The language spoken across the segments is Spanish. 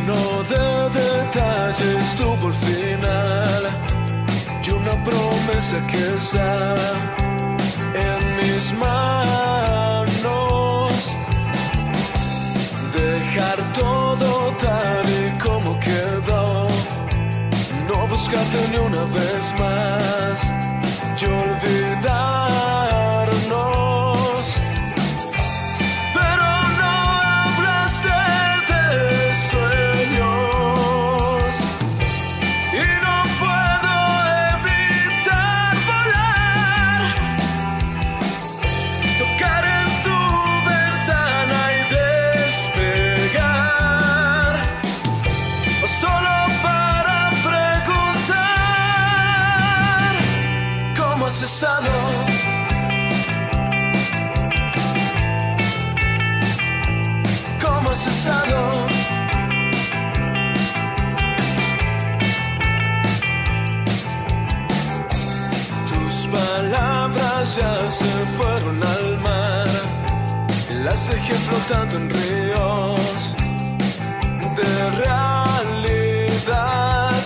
de detalles tuvo el final y una promesa que está en mis manos. Dejar todo tal y como quedó, no buscarte ni una vez más y olvidarnos. Pero no abracé de sueños y no puedo evitar volar, tocar en tu ventana y despegar, o solo para preguntar cómo has estado. ¿Cómo has estado? Tus palabras ya se fueron al mar, las dejé flotando en ríos de realidad,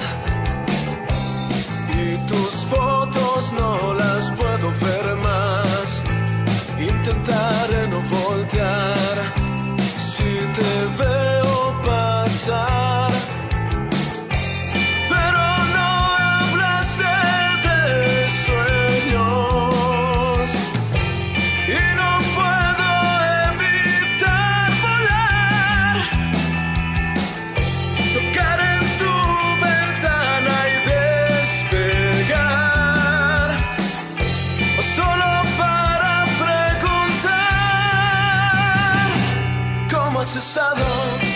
y tus fotos no las puedo ver más. Intentaré no voltear si te veo pasar, pero no abracé de sueños y no puedo evitar volar, tocar en tu ventana y despegar, o solo para preguntar cómo has estado.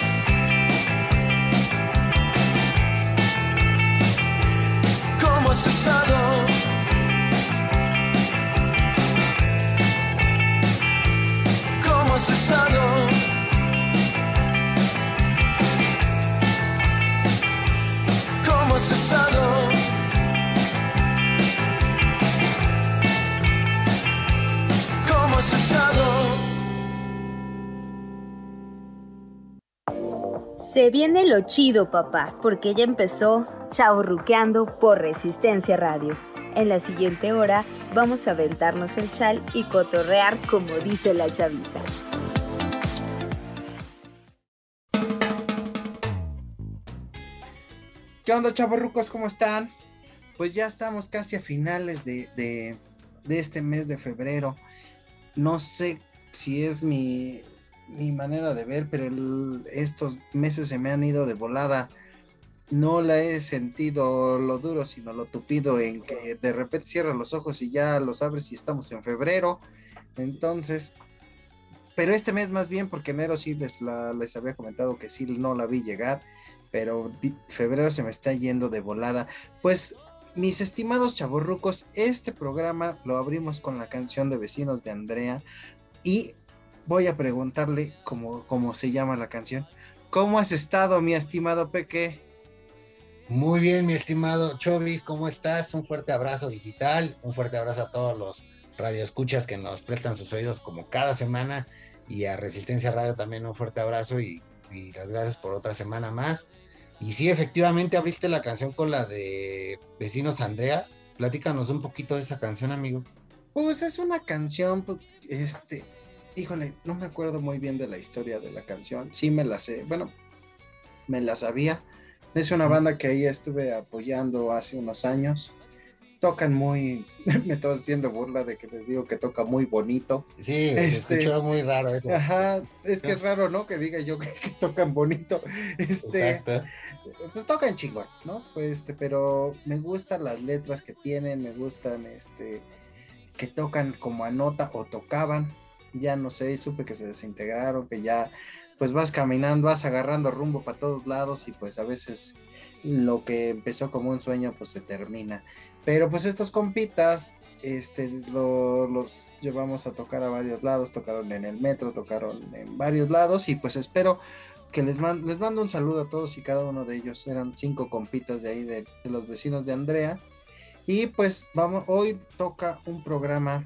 ¿Cómo has estado? ¿Cómo has estado? ¿Cómo has estado? ¿Cómo has estado? Se viene lo chido, papá, porque ya empezó Chavorruqueando por Resistencia Radio. En la siguiente hora vamos a aventarnos el chal y cotorrear como dice la chaviza. ¿Qué onda, chavorrucos? ¿Cómo están? Pues ya estamos casi a finales de este mes de febrero. No sé si es mi manera de ver, pero estos meses se me han ido de volada. No la he sentido lo duro, sino lo tupido, en que de repente cierras los ojos y ya los abres y estamos en febrero. Entonces, pero este mes más bien, porque enero sí les había comentado que sí no la vi llegar, pero febrero se me está yendo de volada. Pues, mis estimados chavorrucos, este programa lo abrimos con la canción de Vecinos de Andrea, y voy a preguntarle cómo se llama la canción. ¿Cómo has estado, mi estimado Peque? Muy bien, mi estimado Chovis, ¿cómo estás? Un fuerte abrazo digital, un fuerte abrazo a todos los radioescuchas que nos prestan sus oídos como cada semana, y a Resistencia Radio también un fuerte abrazo y las gracias por otra semana más. Y sí, efectivamente abriste la canción con la de Vecinos Andrea. Platícanos un poquito de esa canción, amigo. Pues es una canción, híjole, no me acuerdo muy bien de la historia de la canción. Sí me la sé, bueno, me la sabía. Es una banda que ahí estuve apoyando hace unos años. Tocan muy, me estaba haciendo burla de que les digo que toca muy bonito. Sí, se escuchó muy raro eso. Ajá, es que es raro, ¿no? Que diga yo que tocan bonito. Exacto. Pues tocan chingón, ¿no? Pero me gustan las letras que tienen, me gustan, que tocan como a nota o tocaban. Ya no sé, supe que se desintegraron, que ya pues vas caminando, vas agarrando rumbo para todos lados, y pues a veces lo que empezó como un sueño pues se termina. Pero pues estos compitas los llevamos a tocar a varios lados, tocaron en el metro, tocaron en varios lados, y pues espero que les mando un saludo a todos y cada uno de ellos. Eran 5 compitas de ahí de los Vecinos de Andrea. Y pues hoy toca un programa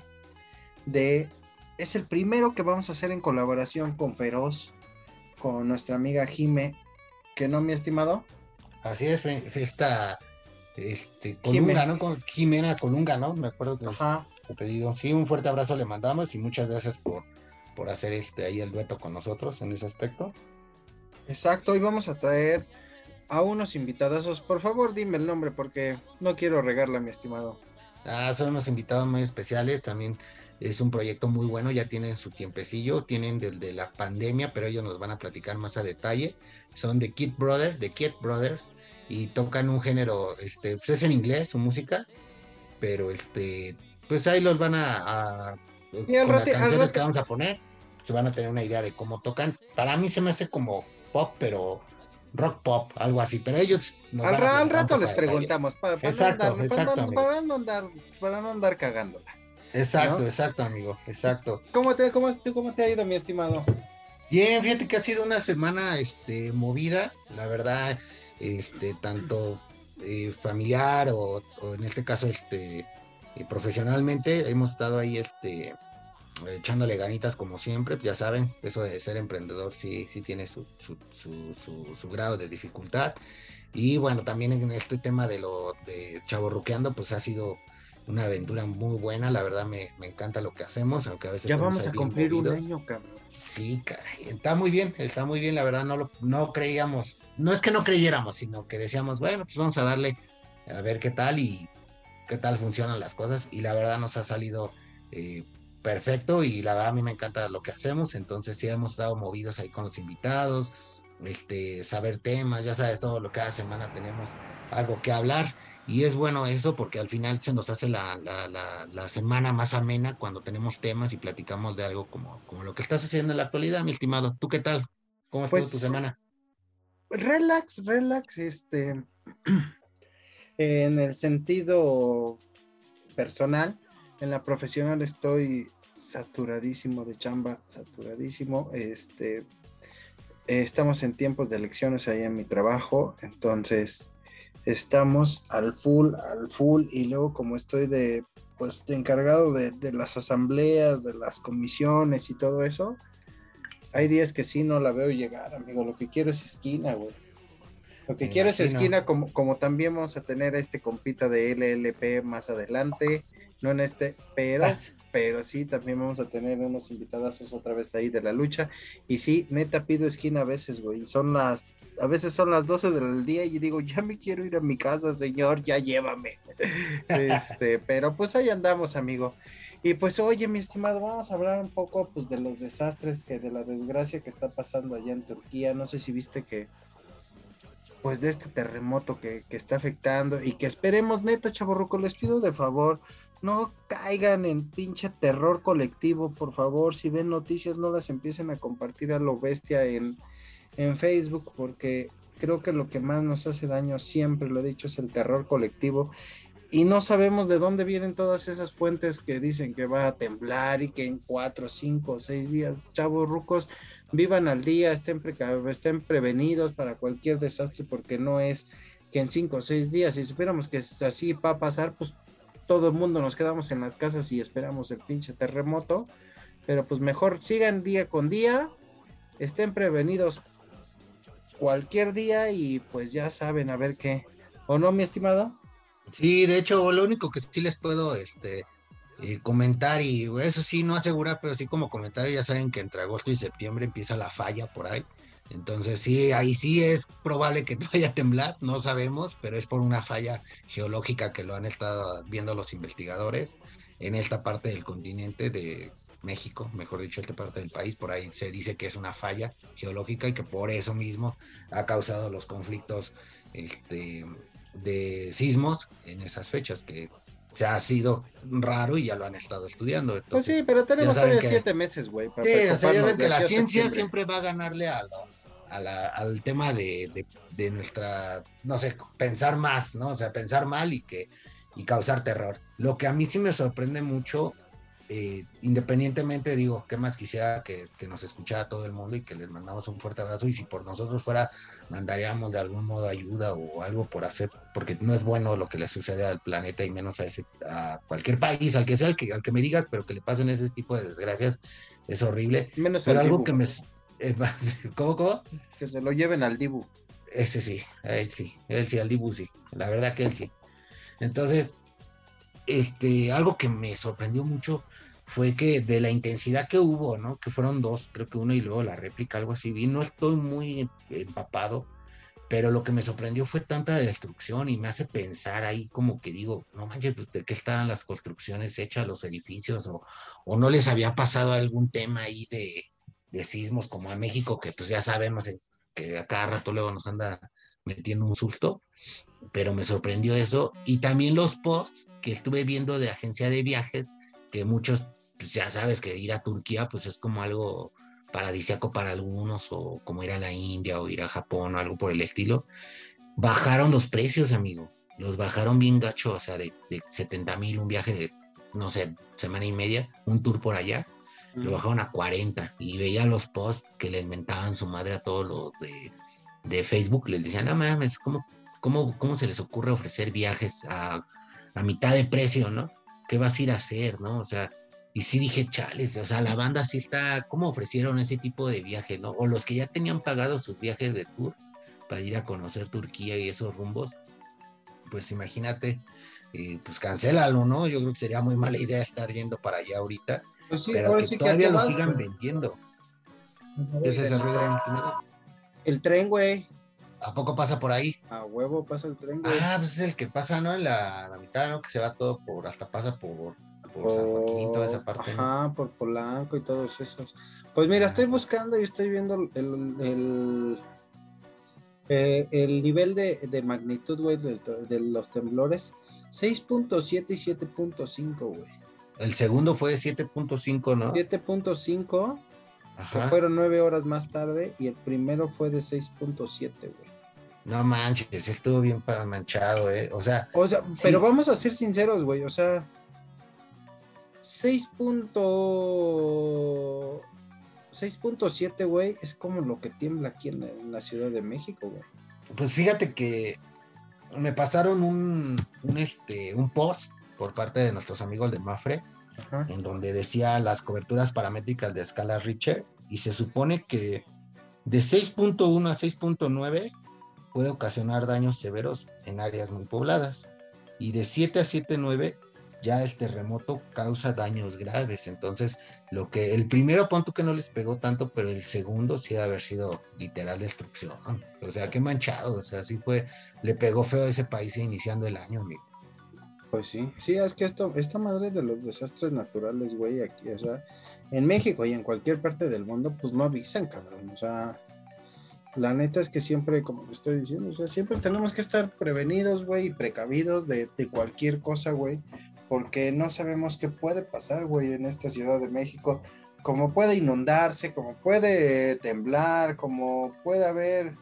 es el primero que vamos a hacer en colaboración con Feroz, con nuestra amiga Jime, ¿Que no, mi estimado? Así es, esta Colunga, ¿no? Jimena Colunga, ¿no? Me acuerdo que su pedido. Sí, un fuerte abrazo le mandamos y muchas gracias por hacer ahí el dueto con nosotros en ese aspecto. Exacto, hoy vamos a traer a unos invitadazos. Por favor, dime el nombre porque no quiero regarla, mi estimado. Son unos invitados muy especiales, también es un proyecto muy bueno, ya tienen su tiempecillo, tienen de la pandemia, pero ellos nos van a platicar más a detalle. Son The Kid Brothers, y tocan un género, pues es en inglés su música, pero pues ahí los van Y al con las rato, canciones que vamos a poner, se van a tener una idea de cómo tocan. Para mí se me hace como pop, pero rock pop, algo así, pero ellos nos van a al platicar un rato poco les a detalle. preguntamos para no andar cagándola. Exacto, amigo, exacto. ¿Cómo te ha ido, mi estimado? Bien, fíjate que ha sido una semana movida, la verdad, tanto familiar o en este caso profesionalmente hemos estado ahí echándole ganitas como siempre. Ya saben, eso de ser emprendedor sí tiene su grado de dificultad. Y bueno, también en este tema de chavorruqueando, pues ha sido una aventura muy buena. La verdad me encanta lo que hacemos, aunque a veces ya vamos a cumplir un año, cabrón. Sí, caray, está muy bien, la verdad no creíamos, no es que no creyéramos, sino que decíamos, bueno, pues vamos a darle a ver qué tal y qué tal funcionan las cosas, y la verdad nos ha salido perfecto, y la verdad a mí me encanta lo que hacemos. Entonces sí hemos estado movidos ahí con los invitados, saber temas, ya sabes, todo lo que cada semana tenemos algo que hablar. Y es bueno eso porque al final se nos hace la semana más amena cuando tenemos temas y platicamos de algo como lo que está sucediendo en la actualidad, mi estimado. ¿Tú qué tal? ¿Cómo estuvo tu semana? Relax, en el sentido personal. En la profesional estoy saturadísimo de chamba, estamos en tiempos de elecciones ahí en mi trabajo, entonces estamos al full, y luego como estoy de encargado de las asambleas, de las comisiones y todo eso, hay días que sí no la veo llegar, amigo. Lo que quiero es esquina, güey. Lo que quiero es esquina, como también vamos a tener compita de LLP más adelante, no en pero sí, también vamos a tener unos invitadazos otra vez ahí de la lucha. Y sí, neta, pido esquina a veces, güey. A veces son las 12 del día y digo, ya me quiero ir a mi casa, señor, ya llévame. Pero pues ahí andamos, amigo. Y pues, oye, mi estimado, vamos a hablar un poco pues de los desastres, de la desgracia que está pasando allá en Turquía. No sé si viste que pues de este terremoto que está afectando, y que esperemos, neta, chavorruco, les pido de favor, no caigan en pinche terror colectivo, por favor. Si ven noticias, no las empiecen a compartir a lo bestia en Facebook, porque creo que lo que más nos hace daño, siempre lo he dicho, es el terror colectivo, y no sabemos de dónde vienen todas esas fuentes que dicen que va a temblar y que en 4, 5, 6 días, chavos rucos, vivan al día, estén prevenidos para cualquier desastre, porque no es que en 5 o 6 días, si supiéramos que así va a pasar, pues todo el mundo nos quedamos en las casas y esperamos el pinche terremoto. Pero pues mejor sigan día con día, estén prevenidos cualquier día, y pues ya saben a ver qué, ¿o no, mi estimado? Sí, de hecho, lo único que sí les puedo comentar, y eso sí, no asegurar, pero sí como comentario, ya saben que entre agosto y septiembre empieza la falla por ahí. Entonces sí, ahí sí es probable que vaya a temblar, no sabemos, pero es por una falla geológica que lo han estado viendo los investigadores en esta parte del continente de México, mejor dicho, esta parte del país. Por ahí se dice que es una falla geológica y que por eso mismo ha causado los conflictos de sismos en esas fechas, que se ha sido raro y ya lo han estado estudiando. Entonces, pues sí, pero tenemos todavía 7 meses, güey. Sí, o sea, ya saben que la ciencia siempre va a ganarle al tema de nuestra, no sé, pensar más, ¿no? O sea, pensar mal y causar terror. Lo que a mí sí me sorprende mucho, independientemente, digo, qué más quisiera que nos escuchara todo el mundo y que les mandamos un fuerte abrazo, y si por nosotros fuera, mandaríamos de algún modo ayuda o algo por hacer, porque no es bueno lo que le sucede al planeta, y menos a cualquier país, al que sea, al que me digas, pero que le pasen ese tipo de desgracias, es horrible. Menos pero algo Dibu, que me... ¿Cómo? Que se lo lleven al Dibu. Ese sí, él sí, al Dibu sí, la verdad que él sí. Entonces, algo que me sorprendió mucho fue que de la intensidad que hubo, ¿no? Que fueron dos, creo que uno y luego la réplica, algo así, vi, no estoy muy empapado, pero lo que me sorprendió fue tanta destrucción y me hace pensar ahí como que digo, no manches, pues de qué estaban las construcciones hechas, los edificios, o no les había pasado algún tema ahí de sismos como a México, que pues ya sabemos que a cada rato luego nos anda metiendo un susto, pero me sorprendió eso. Y también los posts que estuve viendo de agencia de viajes, que muchos, pues ya sabes que ir a Turquía pues es como algo paradisíaco para algunos, o como ir a la India o ir a Japón o algo por el estilo. Bajaron los precios, amigo, los bajaron bien gacho, o sea, de 70,000 un viaje de, no sé, semana y media, un tour por allá, lo bajaron a 40, y veía los posts que les mentaban su madre a todos los de Facebook, les decían, no mames, ¿cómo se les ocurre ofrecer viajes a mitad de precio, ¿no? ¿Qué vas a ir a hacer, no? O sea, y sí dije, chales, o sea, la banda sí está, ¿cómo ofrecieron ese tipo de viaje, no? O los que ya tenían pagado sus viajes de tour para ir a conocer Turquía y esos rumbos, pues imagínate, pues cancélalo, ¿no? Yo creo que sería muy mala idea estar yendo para allá ahorita, Pues sí, pero ahora que sí que a todavía qué lo vas, sigan güey. vendiendo. Ese es el ruido de mi estimado. El tren, güey. ¿A poco pasa por ahí? A huevo pasa el tren, güey. Ah, pues es el que pasa, ¿no? En la mitad, ¿no? Que se va todo hasta pasa por San Joaquín, toda esa parte, ¿no? Ajá, por Polanco y todos esos. Pues mira, estoy buscando y estoy viendo el nivel de magnitud, güey, de los temblores. 6.7 y 7.5, güey. El segundo fue 7.5, ¿no? 7.5, que Ajá. fueron 9 horas más tarde, y el primero fue de 6.7, güey. No manches, estuvo bien manchado, ¿eh? O sea, sí. Pero vamos a ser sinceros, güey, o sea, 6.7, güey, es como lo que tiembla aquí en la Ciudad de México, güey. Pues fíjate que me pasaron un post por parte de nuestros amigos de Mafre, Ajá. en donde decía las coberturas paramétricas de escala Richter, y se supone que de 6.1 a 6.9 puede ocasionar daños severos en áreas muy pobladas, y de 7 a 7.9 ya el terremoto causa daños graves. Entonces, el primero punto que no les pegó tanto, pero el segundo sí debe haber sido literal destrucción. O sea, qué manchado, o sea, sí le pegó feo a ese país iniciando el año, amigo. Pues sí, es que esta madre de los desastres naturales, güey, aquí, o sea, en México y en cualquier parte del mundo, pues no avisan, cabrón, o sea, la neta es que siempre, como te estoy diciendo, o sea, siempre tenemos que estar prevenidos, güey, y precavidos de cualquier cosa, güey, porque no sabemos qué puede pasar, güey, en esta Ciudad de México, como puede inundarse, como puede temblar, como puede haber,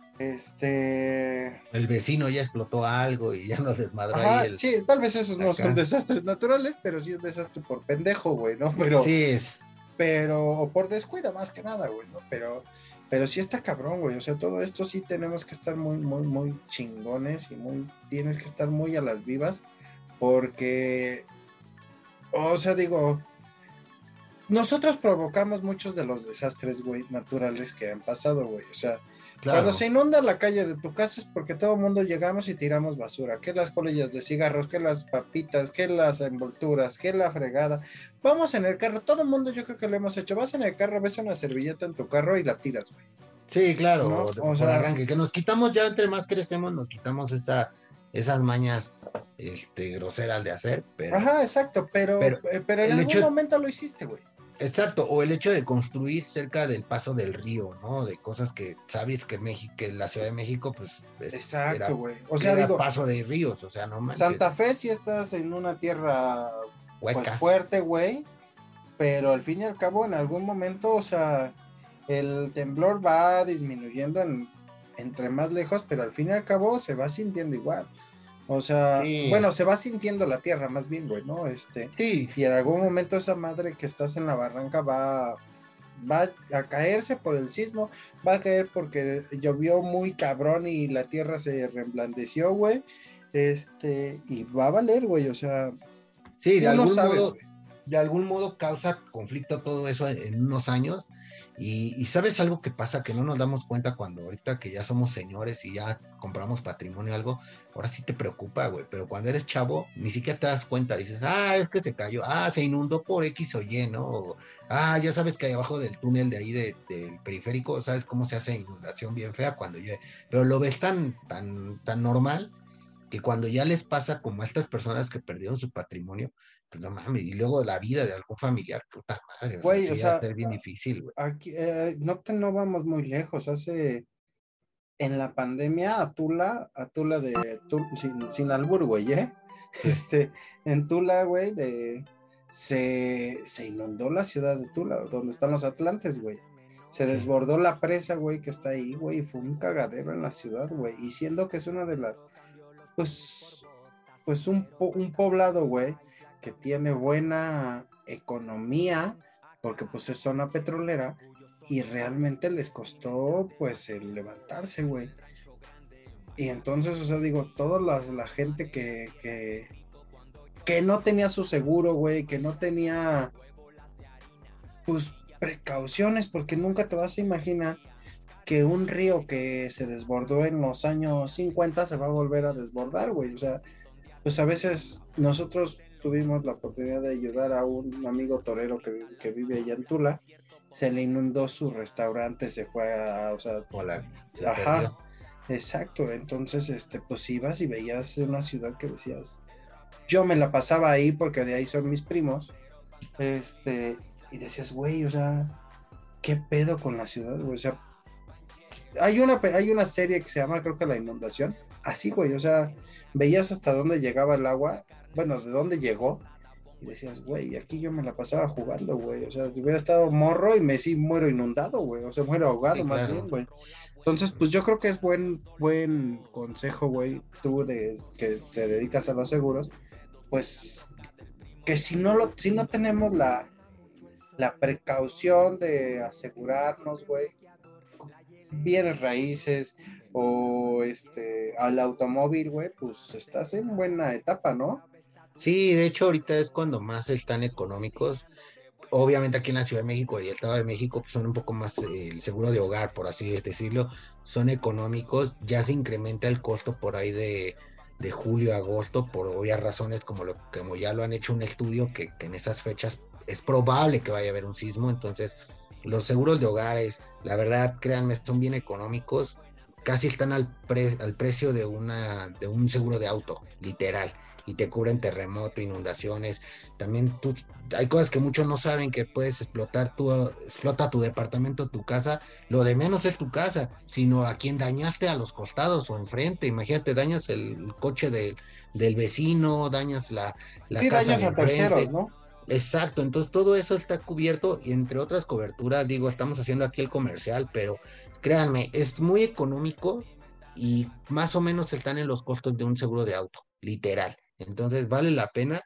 El vecino ya explotó algo y ya nos desmadró. Ajá, ahí sí, tal vez esos no acá. son desastres naturales, pero sí es desastre por pendejo, güey, ¿no? Sí, o por descuido más que nada, güey, ¿no? Pero sí está cabrón, güey, o sea, todo esto sí tenemos que estar muy, muy, muy chingones y tienes que estar muy a las vivas, porque, o sea, digo, nosotros provocamos muchos de los desastres, güey, naturales que han pasado, güey, o sea, claro. Cuando se inunda la calle de tu casa es porque todo el mundo llegamos y tiramos basura, que las colillas de cigarros, que las papitas, que las envolturas, que la fregada. Vamos en el carro, todo el mundo yo creo que lo hemos hecho, vas en el carro, ves una servilleta en tu carro y la tiras, güey. Sí, claro, ¿no? por arranque, que nos quitamos ya, entre más crecemos, nos quitamos esas mañas groseras de hacer, pero... Ajá, exacto, pero en algún momento lo hiciste, güey. Exacto, o el hecho de construir cerca del paso del río, ¿no? De cosas que sabes que la Ciudad de México, pues... Exacto, güey. O sea, digo... paso de ríos, o sea, no manches. Santa Fe sí estás en una tierra hueca, pues, fuerte, güey, pero al fin y al cabo, en algún momento, o sea, el temblor va disminuyendo entre más lejos, pero al fin y al cabo se va sintiendo igual. O sea, sí. Bueno, se va sintiendo la tierra más bien, güey, ¿no? Sí. Y en algún momento esa madre que estás en la barranca va a caerse por el sismo, va a caer porque llovió muy cabrón y la tierra se reblandeció, güey, y va a valer, güey, o sea... Sí, de algún modo, de algún modo causa conflicto todo eso en unos años. Y sabes algo que pasa que no nos damos cuenta cuando ahorita que ya somos señores y ya compramos patrimonio o algo, ahora sí te preocupa, güey, pero cuando eres chavo ni siquiera te das cuenta, dices, es que se cayó, se inundó por X o Y, ¿no? O, ya sabes que ahí abajo del túnel de ahí del periférico, sabes cómo se hace inundación bien fea cuando llueve, pero lo ves tan normal que cuando ya les pasa como a estas personas que perdieron su patrimonio, pues no mames, y luego la vida de algún familiar, puta madre, o sea, Güey, sí o va a sea, ser bien difícil, güey. aquí no vamos muy lejos. En la pandemia, a Tula sin albur, güey, Sí, en Tula, güey, se inundó la ciudad de Tula, donde están los Atlantes, güey. Se sí. desbordó la presa, güey, que está ahí, güey, y fue un cagadero en la ciudad, güey. Y siendo que es una de las, pues, un poblado, güey, que tiene buena economía, porque pues es zona petrolera, y realmente les costó, pues, el levantarse, güey. Y entonces, o sea, digo, toda la gente que no tenía su seguro, güey, que no tenía, pues, precauciones, porque nunca te vas a imaginar que un río que se desbordó en los años 50 se va a volver a desbordar, güey. O sea, pues a veces nosotros tuvimos la oportunidad de ayudar a un amigo torero que vive allá en Tula, se le inundó su restaurante, se fue o sea, Hola, se ajá, perdió. exacto. Entonces, pues ibas y veías una ciudad que decías, yo me la pasaba ahí porque de ahí son mis primos, y decías, güey, o sea, ¿qué pedo con la ciudad, güey? O sea, hay una serie que se llama, creo que La Inundación, así, güey, o sea, veías hasta dónde llegaba el agua, bueno, de dónde llegó, y decías, güey, aquí yo me la pasaba jugando, güey, o sea, si hubiera estado morro y sí muero inundado, güey, o sea, muero ahogado Sí, más bien, claro. güey. Entonces, pues yo creo que es buen consejo, güey, tú que te dedicas a los seguros, pues que si no tenemos la precaución de asegurarnos, güey, bienes raíces o al automóvil, güey, pues estás en buena etapa, ¿no? Sí, de hecho ahorita es cuando más están económicos. Obviamente aquí en la Ciudad de México y el Estado de México pues, son un poco más el seguro de hogar, por así decirlo, son económicos. Ya se incrementa el costo por ahí de julio a agosto por obvias razones como ya lo han hecho un estudio que en esas fechas es probable que vaya a haber un sismo. Entonces los seguros de hogares, la verdad, créanme, son bien económicos, casi están al precio de un seguro de auto, literal, y te cubren terremoto, inundaciones. También hay cosas que muchos no saben, que puedes explota tu departamento, tu casa, lo de menos es tu casa, sino a quien dañaste a los costados o enfrente. Imagínate, dañas el coche del vecino, dañas la Sí, casa daños de a terceros, enfrente. ¿no? Exacto, entonces todo eso está cubierto y entre otras coberturas, digo, estamos haciendo aquí el comercial, pero créanme, es muy económico y más o menos están en los costos de un seguro de auto, literal. Entonces vale la pena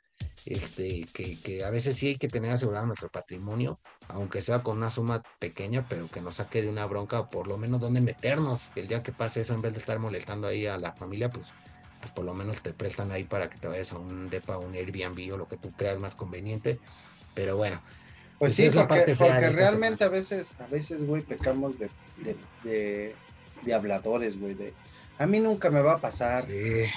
que a veces sí hay que tener asegurado nuestro patrimonio, aunque sea con una suma pequeña, pero que nos saque de una bronca o por lo menos donde meternos. El día que pase eso, en vez de estar molestando ahí a la familia, pues por lo menos te prestan ahí para que te vayas a un depa, un Airbnb o lo que tú creas más conveniente. Pero bueno, Pues pues sí, es la porque, parte fea porque de esta semana. realmente a veces, güey, pecamos de habladores, güey, a mí nunca me va a pasar. Sí,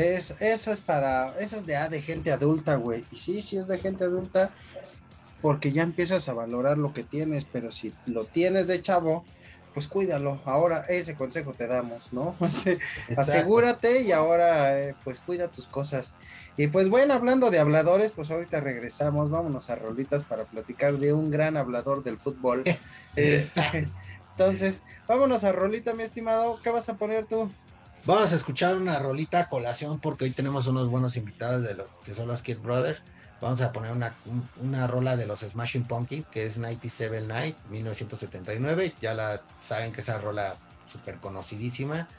Eso es de gente adulta, güey. Y sí, sí es de gente adulta, porque ya empiezas a valorar lo que tienes, pero si lo tienes de chavo, pues cuídalo. Ahora ese consejo te damos, ¿no? exacto. Asegúrate y ahora pues cuida tus cosas. Y pues bueno, hablando de habladores, pues ahorita regresamos, vámonos a rolitas para platicar de un gran hablador del fútbol. Este, entonces, vámonos a rolita, mi estimado. ¿Qué vas a poner tú? Vamos a escuchar una rolita a colación porque hoy tenemos unos buenos invitados de los que son los Kid Brothers. Vamos a poner una rola de los Smashing Pumpkins que es 97 Night, 1979. Ya la saben que esa rola súper conocidísima.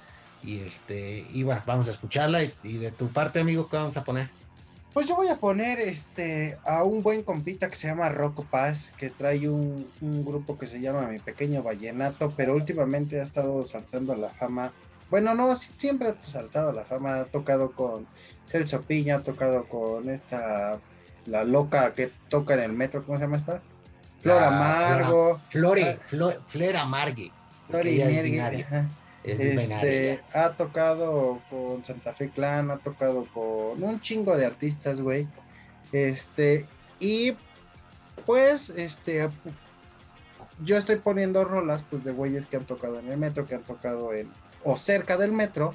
Y bueno, vamos a escucharla. Y de tu parte, amigo, ¿qué vamos a poner? Pues yo voy a poner a un buen compita que se llama Rocco Paz, que trae un grupo que se llama Mi Pequeño Vallenato, pero últimamente ha estado saltando a la fama. Bueno, no, siempre ha saltado a la fama, ha tocado con Celso Piña, ha tocado con esta la loca que toca en el metro, ¿cómo se llama esta? Flor Amargo. Flor Amargue. Flor y Miergue, ha tocado con Santa Fe Clan, ha tocado con un chingo de artistas, güey. Y pues, yo estoy poniendo rolas, pues, de güeyes que han tocado en el metro, que han tocado o cerca del metro.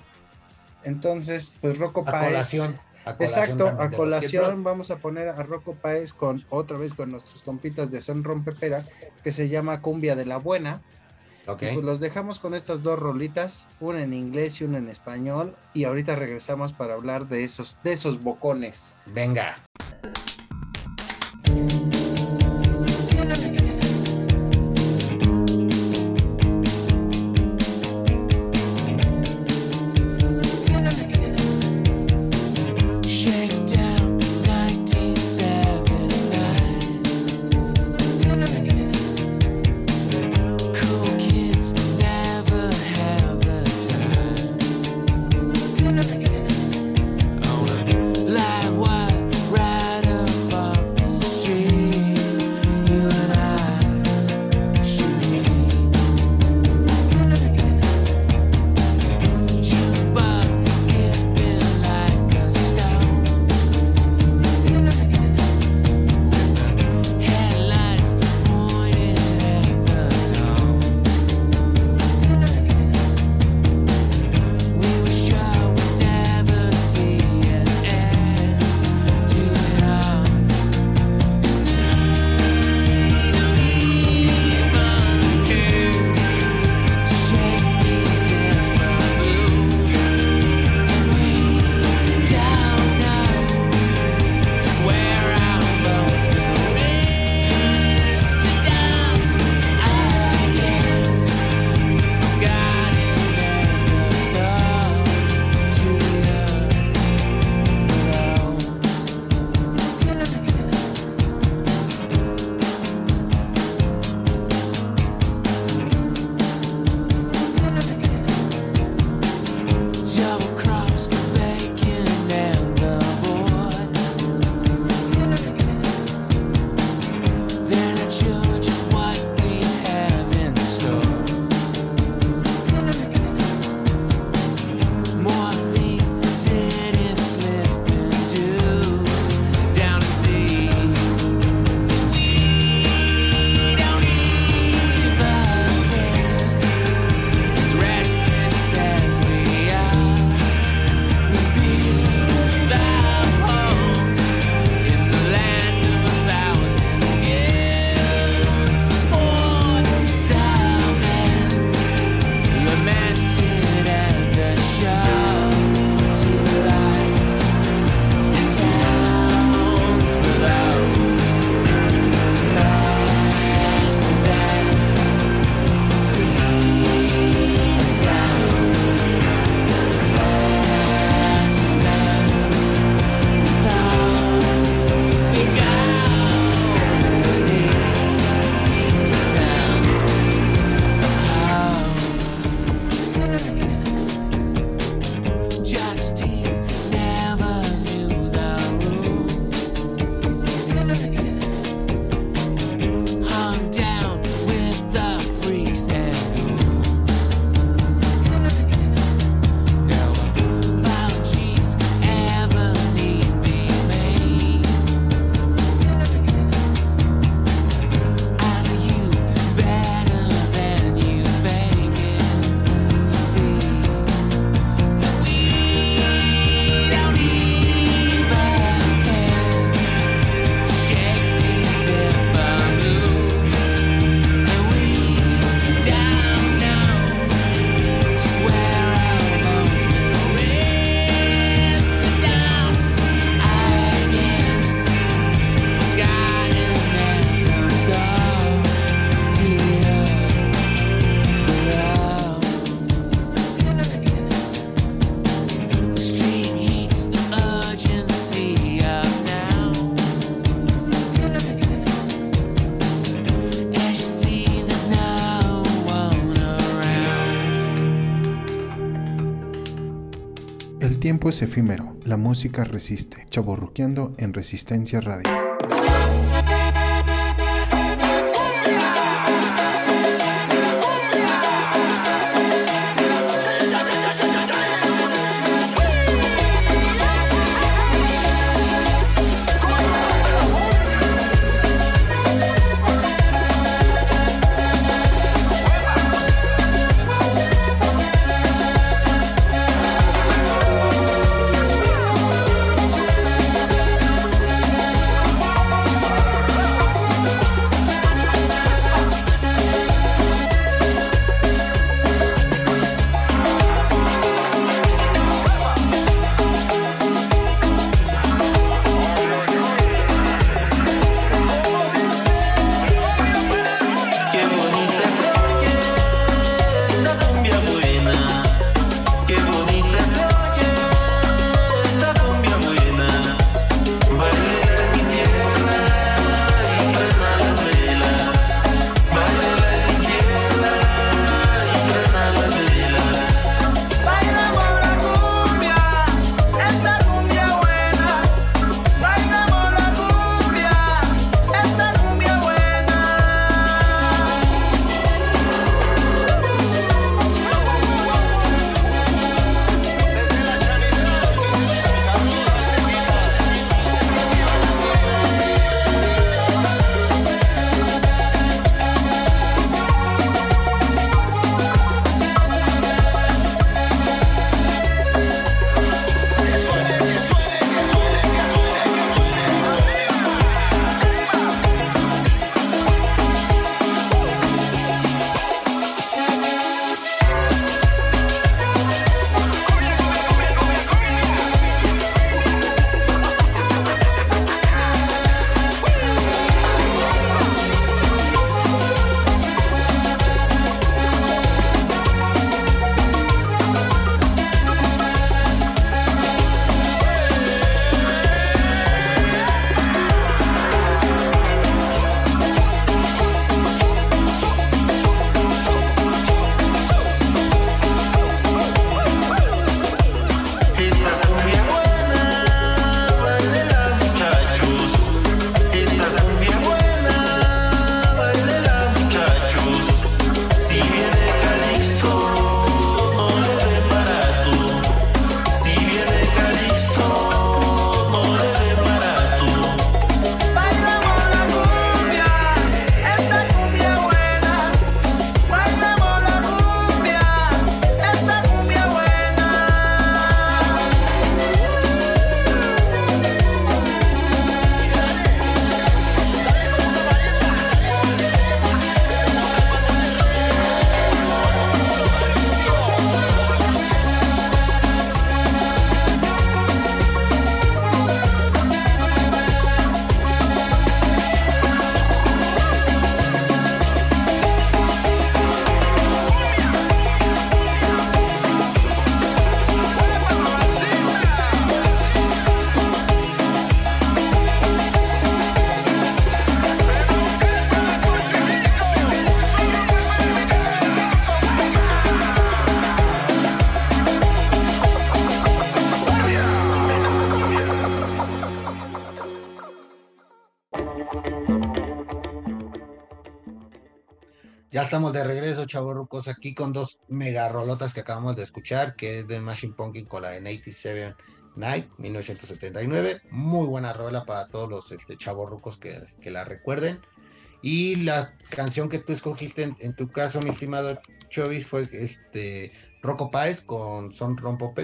Entonces, pues, Rocco Páez. Exacto, a colación vamos a poner a Rocco Páez otra vez con nuestros compitas de Son Rompepera, que se llama Cumbia de la Buena. Okay. Y pues los dejamos con estas dos rolitas, una en inglés y una en español, y ahorita regresamos para hablar de esos bocones. Venga. El tiempo es efímero, la música resiste. Chavorruqueando en Resistencia Radio. Ya estamos de regreso, chavorrucos, aquí con dos mega rolotas que acabamos de escuchar, que es de Machine Pumpkin con la de 87 Night, 1979. Muy buena rola para todos los chavorrucos que la recuerden. Y la canción que tú escogiste en tu caso, mi estimado Chovis, fue Rocco Páez con Son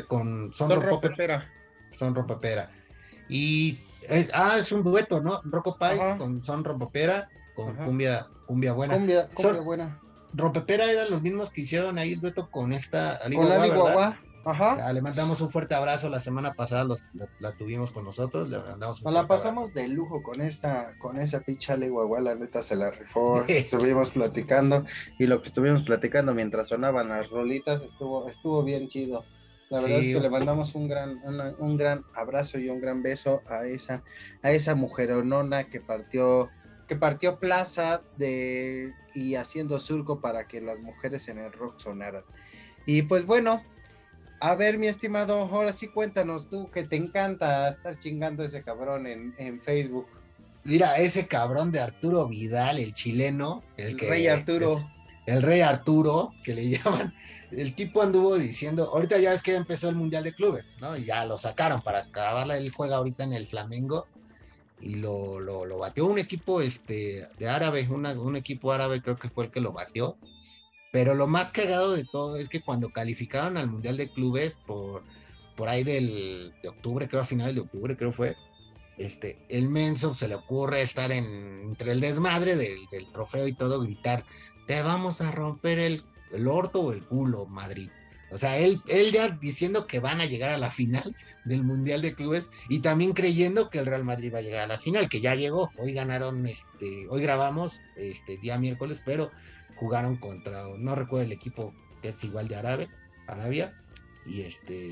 Rompopera. Y es un dueto, ¿no? Rocco Páez con Son Rompopera, con cumbia buena. Cumbia buena. Rompopera eran los mismos que hicieron ahí el dueto con esta Ali Con Ali Guagua, Guagua. Ajá. Le mandamos un fuerte abrazo. La semana pasada la tuvimos con nosotros. Le mandamos Nos la pasamos de lujo con esa pinche Ali Guagua, la neta se la rifó. Estuvimos platicando y lo que estuvimos platicando mientras sonaban las rolitas estuvo bien chido. La verdad es que le mandamos un gran abrazo y un gran beso a esa mujeronona que partió plaza y haciendo surco para que las mujeres en el rock sonaran. Y pues bueno, a ver, mi estimado, ahora sí cuéntanos tú, que te encanta estar chingando a ese cabrón en Facebook. Mira, ese cabrón de Arturo Vidal, el chileno, el Rey Arturo. El Rey Arturo, que le llaman. El tipo anduvo diciendo, ahorita ya ves que empezó el Mundial de Clubes, ¿no? Y ya lo sacaron para acabarla. Él juega ahorita en el Flamengo y lo batió un equipo de árabe, un equipo árabe creo que fue el que lo batió. Pero lo más cagado de todo es que cuando calificaron al Mundial de Clubes por ahí de octubre, creo a finales de octubre, creo fue, el menso se le ocurre estar entre el desmadre del trofeo y todo, gritar, te vamos a romper el orto o el culo, Madrid. O sea, él ya diciendo que van a llegar a la final del Mundial de Clubes y también creyendo que el Real Madrid va a llegar a la final, que ya llegó. Hoy ganaron, hoy grabamos día miércoles, pero jugaron contra, no recuerdo el equipo que es igual de Arabia, y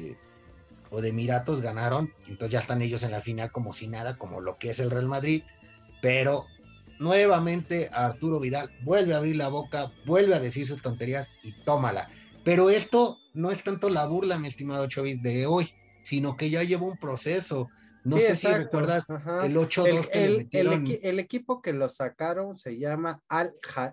o de Emiratos, ganaron, entonces ya están ellos en la final como si nada, como lo que es el Real Madrid, pero nuevamente Arturo Vidal vuelve a abrir la boca, vuelve a decir sus tonterías y tómala. Pero esto no es tanto la burla, mi estimado Chovis, de hoy, sino que ya lleva un proceso. No sé si recuerdas el 8-2 que le metieron. El equipo que lo sacaron se llama Al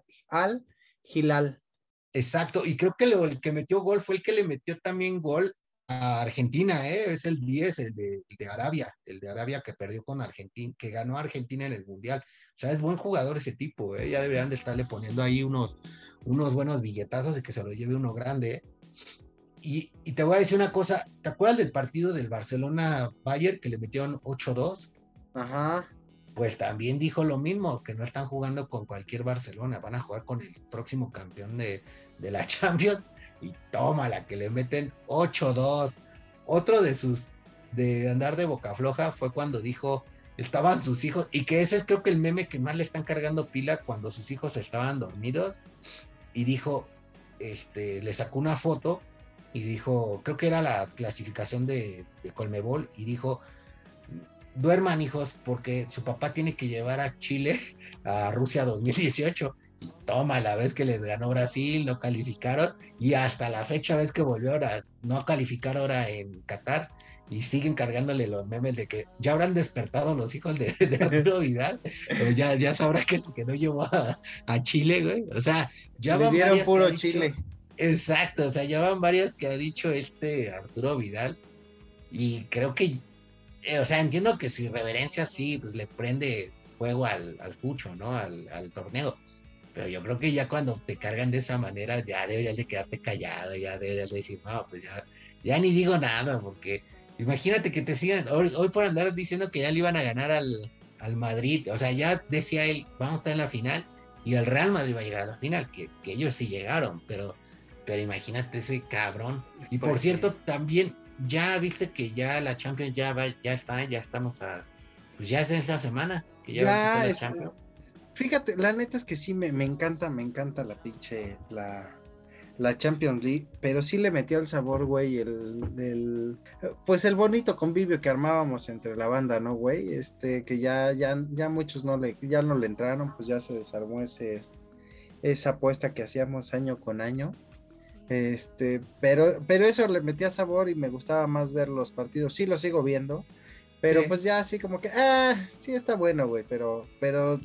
Hilal. Exacto, y creo que el que metió gol fue el que le metió también gol a Argentina, es el 10, el de Arabia que perdió con Argentina, que ganó a Argentina en el Mundial. O sea, es buen jugador ese tipo, ya deberían de estarle poniendo ahí unos buenos billetazos de que se lo lleve uno grande. Y te voy a decir una cosa, ¿te acuerdas del partido del Barcelona-Bayern que le metieron 8-2? Ajá. Pues también dijo lo mismo, que no están jugando con cualquier Barcelona, van a jugar con el próximo campeón de la Champions, y tómala, que le meten 8-2. Otro de andar de boca floja fue cuando dijo, estaban sus hijos, y que ese es creo que el meme que más le están cargando pila, cuando sus hijos estaban dormidos, y dijo, le sacó una foto, y dijo, creo que era la clasificación de Conmebol, y dijo, duerman hijos, porque su papá tiene que llevar a Chile a Rusia 2018, y toma, la vez que les ganó Brasil, no calificaron, y hasta la fecha ves que volvió a no calificar ahora en Qatar, y siguen cargándole los memes de que ya habrán despertado los hijos de Arturo Vidal, o ya sabrá que no llevó a Chile, güey. O sea, ya van varias puro Chile. Exacto, o sea, ya van varias que ha dicho Arturo Vidal, y creo que, o sea, entiendo que su irreverencia sí, pues le prende fuego al fucho, ¿no? Al torneo, pero yo creo que ya cuando te cargan de esa manera, ya deberías de quedarte callado, ya deberías de decir, no, pues ya ni digo nada, porque imagínate que te sigan, hoy por andar diciendo que ya le iban a ganar al Madrid, o sea, ya decía él, vamos a estar en la final, y el Real Madrid va a llegar a la final, que ellos sí llegaron, pero imagínate ese cabrón. Y por cierto, también, ya viste que ya la Champions ya estamos pues ya es esta semana, que ya va a empezar la Champions. Fíjate, la neta es que sí me encanta la pinche, la Champions League, pero sí le metió el sabor, güey, pues el bonito convivio que armábamos entre la banda, ¿no, güey? Que ya muchos no le entraron, pues ya se desarmó esa apuesta que hacíamos año con año. Pero eso le metía sabor y me gustaba más ver los partidos. Sí, lo sigo viendo, pero sí. Pues ya así como que sí está bueno, güey, pero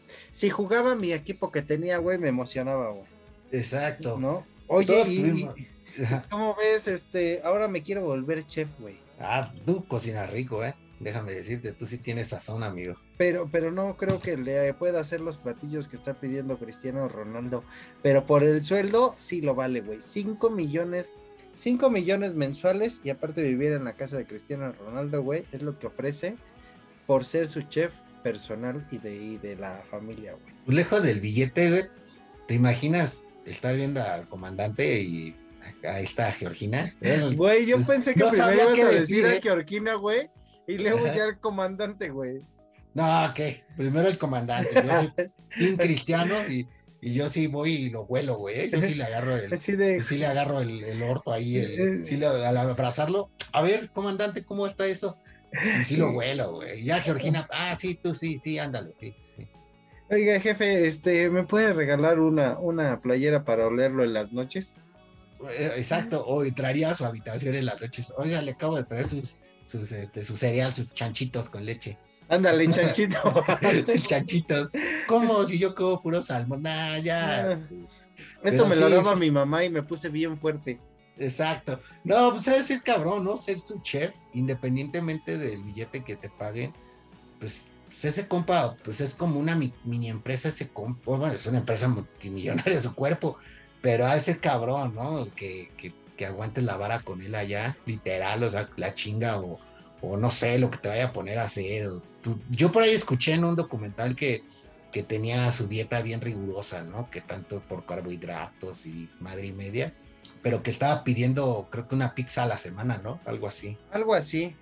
Si jugaba mi equipo que tenía, güey, me emocionaba, güey. Exacto. ¿No? Oye, Todos y tuvimos- ¿cómo ves? Ahora me quiero volver chef, güey. Tú cocinas rico, déjame decirte, tú sí tienes sazón, amigo. Pero no creo que le pueda hacer los platillos que está pidiendo Cristiano Ronaldo. Pero por el sueldo, sí lo vale, güey. 5 millones mensuales y aparte vivir en la casa de Cristiano Ronaldo, güey, es lo que ofrece por ser su chef personal y de la familia, güey. Pues lejos del billete, güey, ¿te imaginas estar viendo al comandante y acá está Georgina? Güey, yo Pues, pensé que no primero sabía ibas qué a decir, decir a Georgina, güey, y luego ya el comandante, güey. No, ¿qué? Primero el comandante, yo soy team Cristiano y yo sí voy y lo huelo, güey, yo sí le agarro Así de... sí le agarro el orto ahí, sí al abrazarlo, a ver, comandante, ¿cómo está eso? Y sí lo huelo, güey. Ya Georgina, sí, tú sí, ándale, sí. Oiga, jefe, ¿me puede regalar una playera para olerlo en las noches? Exacto, o entraría a su habitación en las noches. Oiga, le acabo de traer su cereal, sus chanchitos con leche. Ándale, chanchito. Sus chanchitos. ¿Cómo? Si yo como puro salmón. Ya. Esto Pero me lo sí, daba sí. mi mamá y me puse bien fuerte. Exacto. No, pues sabes ser cabrón, ¿no? Ser su chef, independientemente del billete que te paguen, pues ese compa, pues es como una mini empresa, ese compa, bueno, es una empresa multimillonaria su cuerpo, pero ha de ser cabrón, ¿no? Que aguantes la vara con él allá, literal, o sea, la chinga o no sé, lo que te vaya a poner a hacer. Yo por ahí escuché en un documental que tenía su dieta bien rigurosa, ¿no? Que tanto por carbohidratos y madre y media, pero que estaba pidiendo, creo que una pizza a la semana, ¿no? Algo así. Algo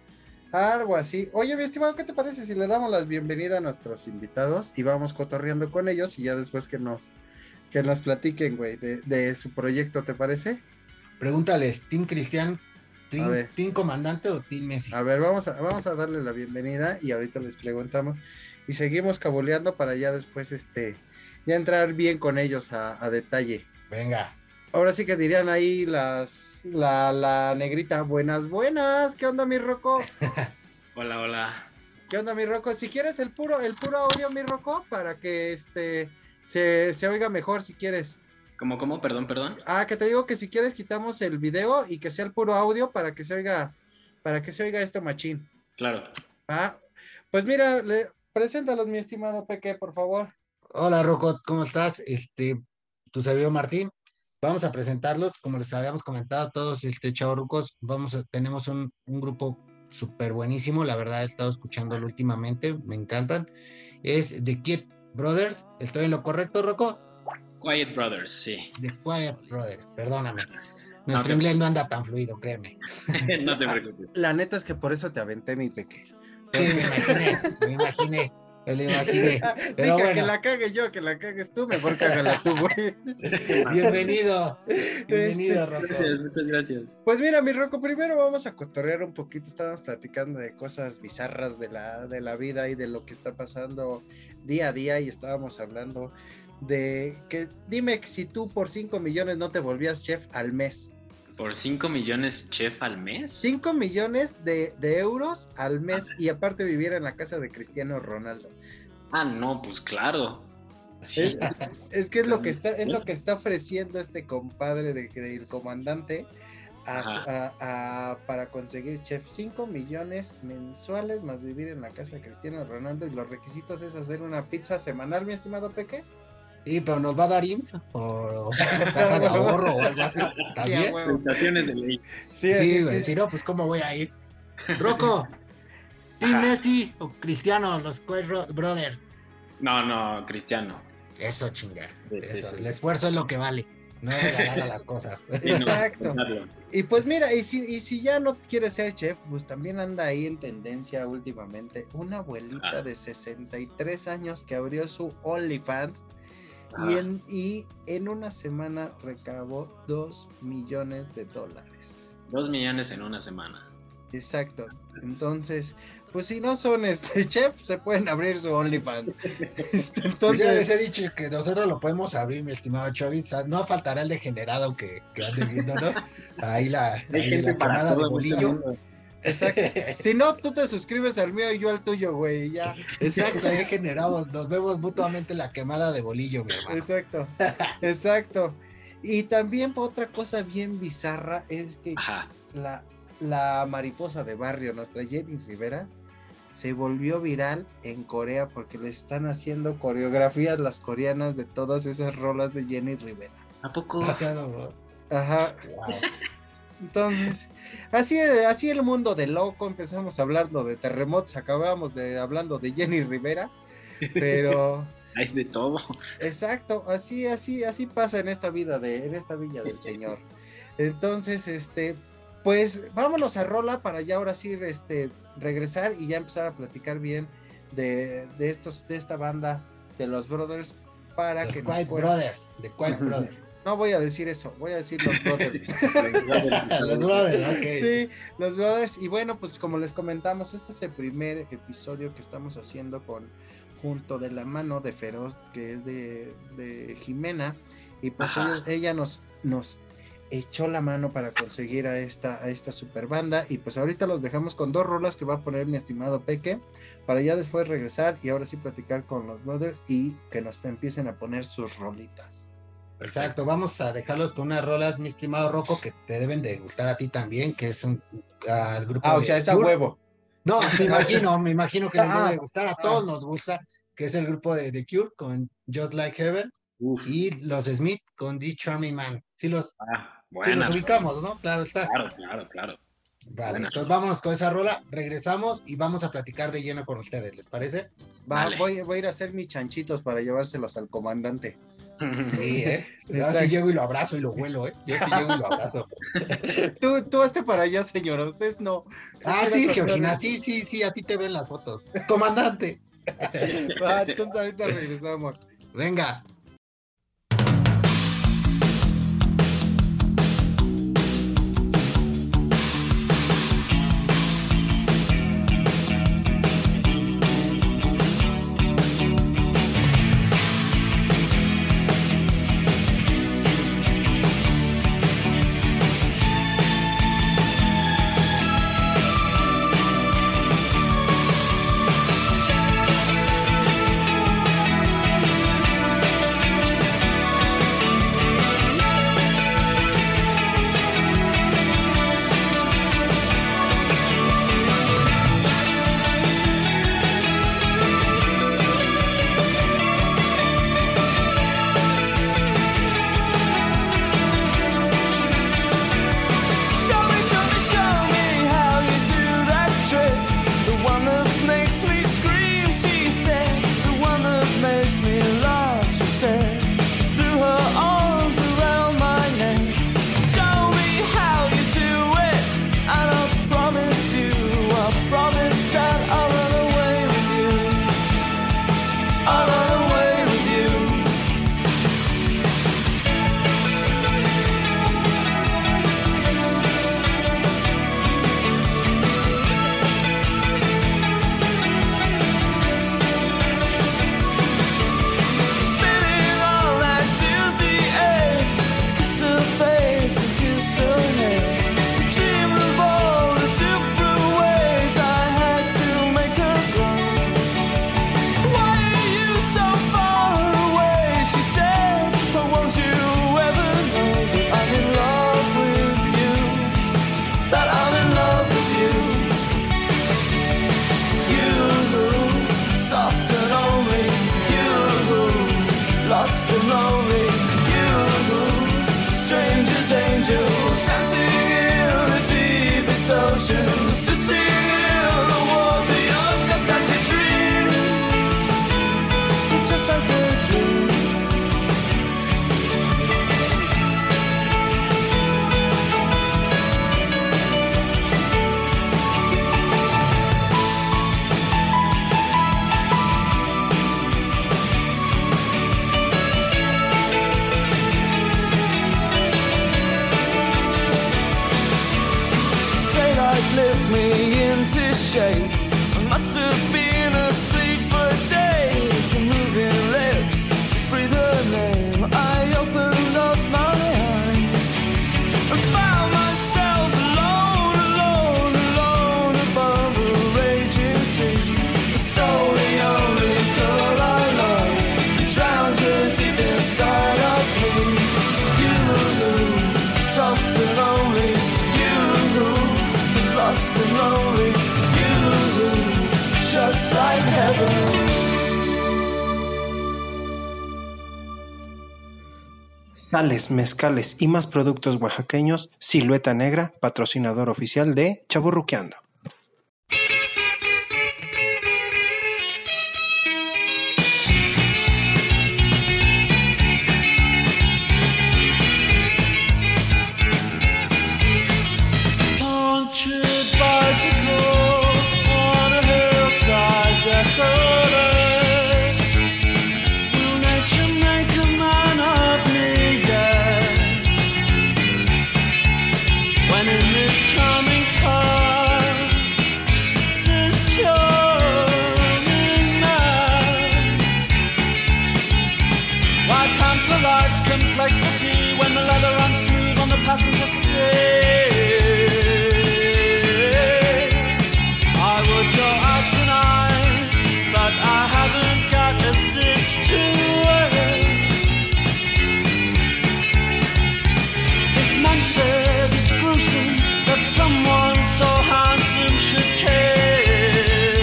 así. Oye, mi estimado, ¿qué te parece si le damos la bienvenida a nuestros invitados y vamos cotorreando con ellos y ya después que nos platiquen, güey, de su proyecto, ¿te parece? Pregúntales, ¿Team Cristian, A ver. team Comandante o Team Messi? A ver, vamos a darle la bienvenida y ahorita les preguntamos y seguimos cabuleando para ya después, ya entrar bien con ellos a detalle. Venga. Ahora sí que dirían ahí la negrita, buenas, ¿qué onda, mi Rocco? Hola. ¿Qué onda, mi Rocco? Si quieres el puro audio, mi Rocco, para que se oiga mejor si quieres. ¿Cómo? Perdón. Que te digo que si quieres quitamos el video y que sea el puro audio para que se oiga esto machín. Claro. Pues mira, preséntalos, mi estimado Peque, por favor. Hola, Rocco, ¿cómo estás? Tu servidor Martín. Vamos a presentarlos, como les habíamos comentado, todos chavorrucos, tenemos un grupo súper buenísimo, la verdad he estado escuchándolo últimamente, me encantan. Es The Quiet Brothers, ¿estoy en lo correcto, Rocco? Quiet Brothers, sí. The Quiet Brothers, perdóname. Nuestro inglés no anda tan fluido, créeme. No te preocupes. La neta es que por eso te aventé, mi Peque. Sí, me imaginé. Pero dije bueno. que la cague yo, que la cagues tú, mejor cágala tú, güey. Bienvenido, Rocco. Muchas gracias. Pues mira, mi Rocco, primero vamos a cotorrear un poquito, estábamos platicando de cosas bizarras de la vida y de lo que está pasando día a día y estábamos hablando de que dime si tú por 5 millones no te volvías chef al mes. ¿Por 5 millones chef al mes? 5 millones de euros al mes y aparte vivir en la casa de Cristiano Ronaldo. No, pues claro. Sí. Es que es lo que está ofreciendo este compadre del comandante para conseguir chef. 5 millones mensuales más vivir en la casa de Cristiano Ronaldo y los requisitos es hacer una pizza semanal, mi estimado Peque. Sí, pero nos va a dar IMSS o caja de ahorro o algo así. ¿También? Presentaciones de ley. Sí, güey. Si no, pues ¿cómo voy a ir? Rocco, ¿Team Messi o Cristiano, los Quiet Brothers? No, Cristiano. Eso, chinga. Sí. El esfuerzo es lo que vale. No es regalar las cosas. Exacto. Y pues mira, y si ya no quieres ser chef, pues también anda ahí en tendencia últimamente una abuelita de 63 años que abrió su OnlyFans. Y en una semana recabó $2 millones. 2 millones en una semana. Exacto. Entonces, pues si no son chef, se pueden abrir su OnlyFans. Entonces, ya les he dicho que nosotros lo podemos abrir, mi estimado Chavis. No faltará el degenerado que ande viéndonos. Ahí la camada de bolillo. Exacto. Si no, tú te suscribes al mío y yo al tuyo, güey, ya. Exacto, ya generamos, nos vemos mutuamente la quemada de bolillo, mi hermano. Exacto, exacto. Y también otra cosa bien bizarra es que Ajá. la mariposa de barrio, nuestra Jenny Rivera, se volvió viral en Corea porque le están haciendo coreografías las coreanas de todas esas rolas de Jenny Rivera. ¿A poco? O sea, no, Ajá. wow. Entonces, así el mundo de loco, empezamos hablando de terremotos, acabamos hablando de Jenny Rivera, pero Hay de todo. exacto, así pasa en esta villa del Señor. Entonces, pues vámonos a rola para ya ahora sí regresar y ya empezar a platicar bien de esta banda de los Brothers para Los que Quiet Brothers, The Quiet Brothers. No voy a decir eso, voy a decir los Brothers. Los Brothers, ok. Sí, los Brothers. Y bueno, pues como les comentamos, este es el primer episodio que estamos haciendo junto de la mano de Feroz, que es de Jimena. Y pues ella nos echó la mano para conseguir a esta super banda. Y pues ahorita los dejamos con 2 rolas que va a poner mi estimado Peque, para ya después regresar y ahora sí platicar con los Brothers y que nos empiecen a poner sus rolitas. Exacto, vamos a dejarlos con unas rolas, mi estimado Rocco, que te deben de gustar a ti también, que es el grupo o sea, es a Cure. huevo. No, me imagino que les debe de gustar, a todos nos gusta, que es el grupo de The Cure con Just Like Heaven. Uf. Y los Smith con The Charming Man. Sí los Buena. ubicamos, ¿no? Claro está. Claro. Vale, Buena. entonces vamos con esa rola, regresamos y vamos a platicar de lleno con ustedes, ¿les parece? Voy a ir a hacer mis chanchitos para llevárselos al comandante. Sí, yo sí llego y lo abrazo y lo huelo, yo sí llego y lo abrazo. Tú hazte para allá, señora, ustedes no. Sí, Georgina, sí, a ti te ven las fotos. Comandante. Entonces ahorita regresamos. Venga. Oceans to see in the water. You're just like a dream, just like a dream. Lift me into shape. I must have been asleep for days. Moving lips to breathe her name. I opened up my eyes and found myself alone only you, just like heaven. Sales, mezcales y más productos oaxaqueños, Silueta Negra, patrocinador oficial de Chavorruqueando. When the leather runs smooth on the passenger seat, I would go out tonight, but I haven't got a stitch to wear. This man said it's gruesome that someone so handsome should care.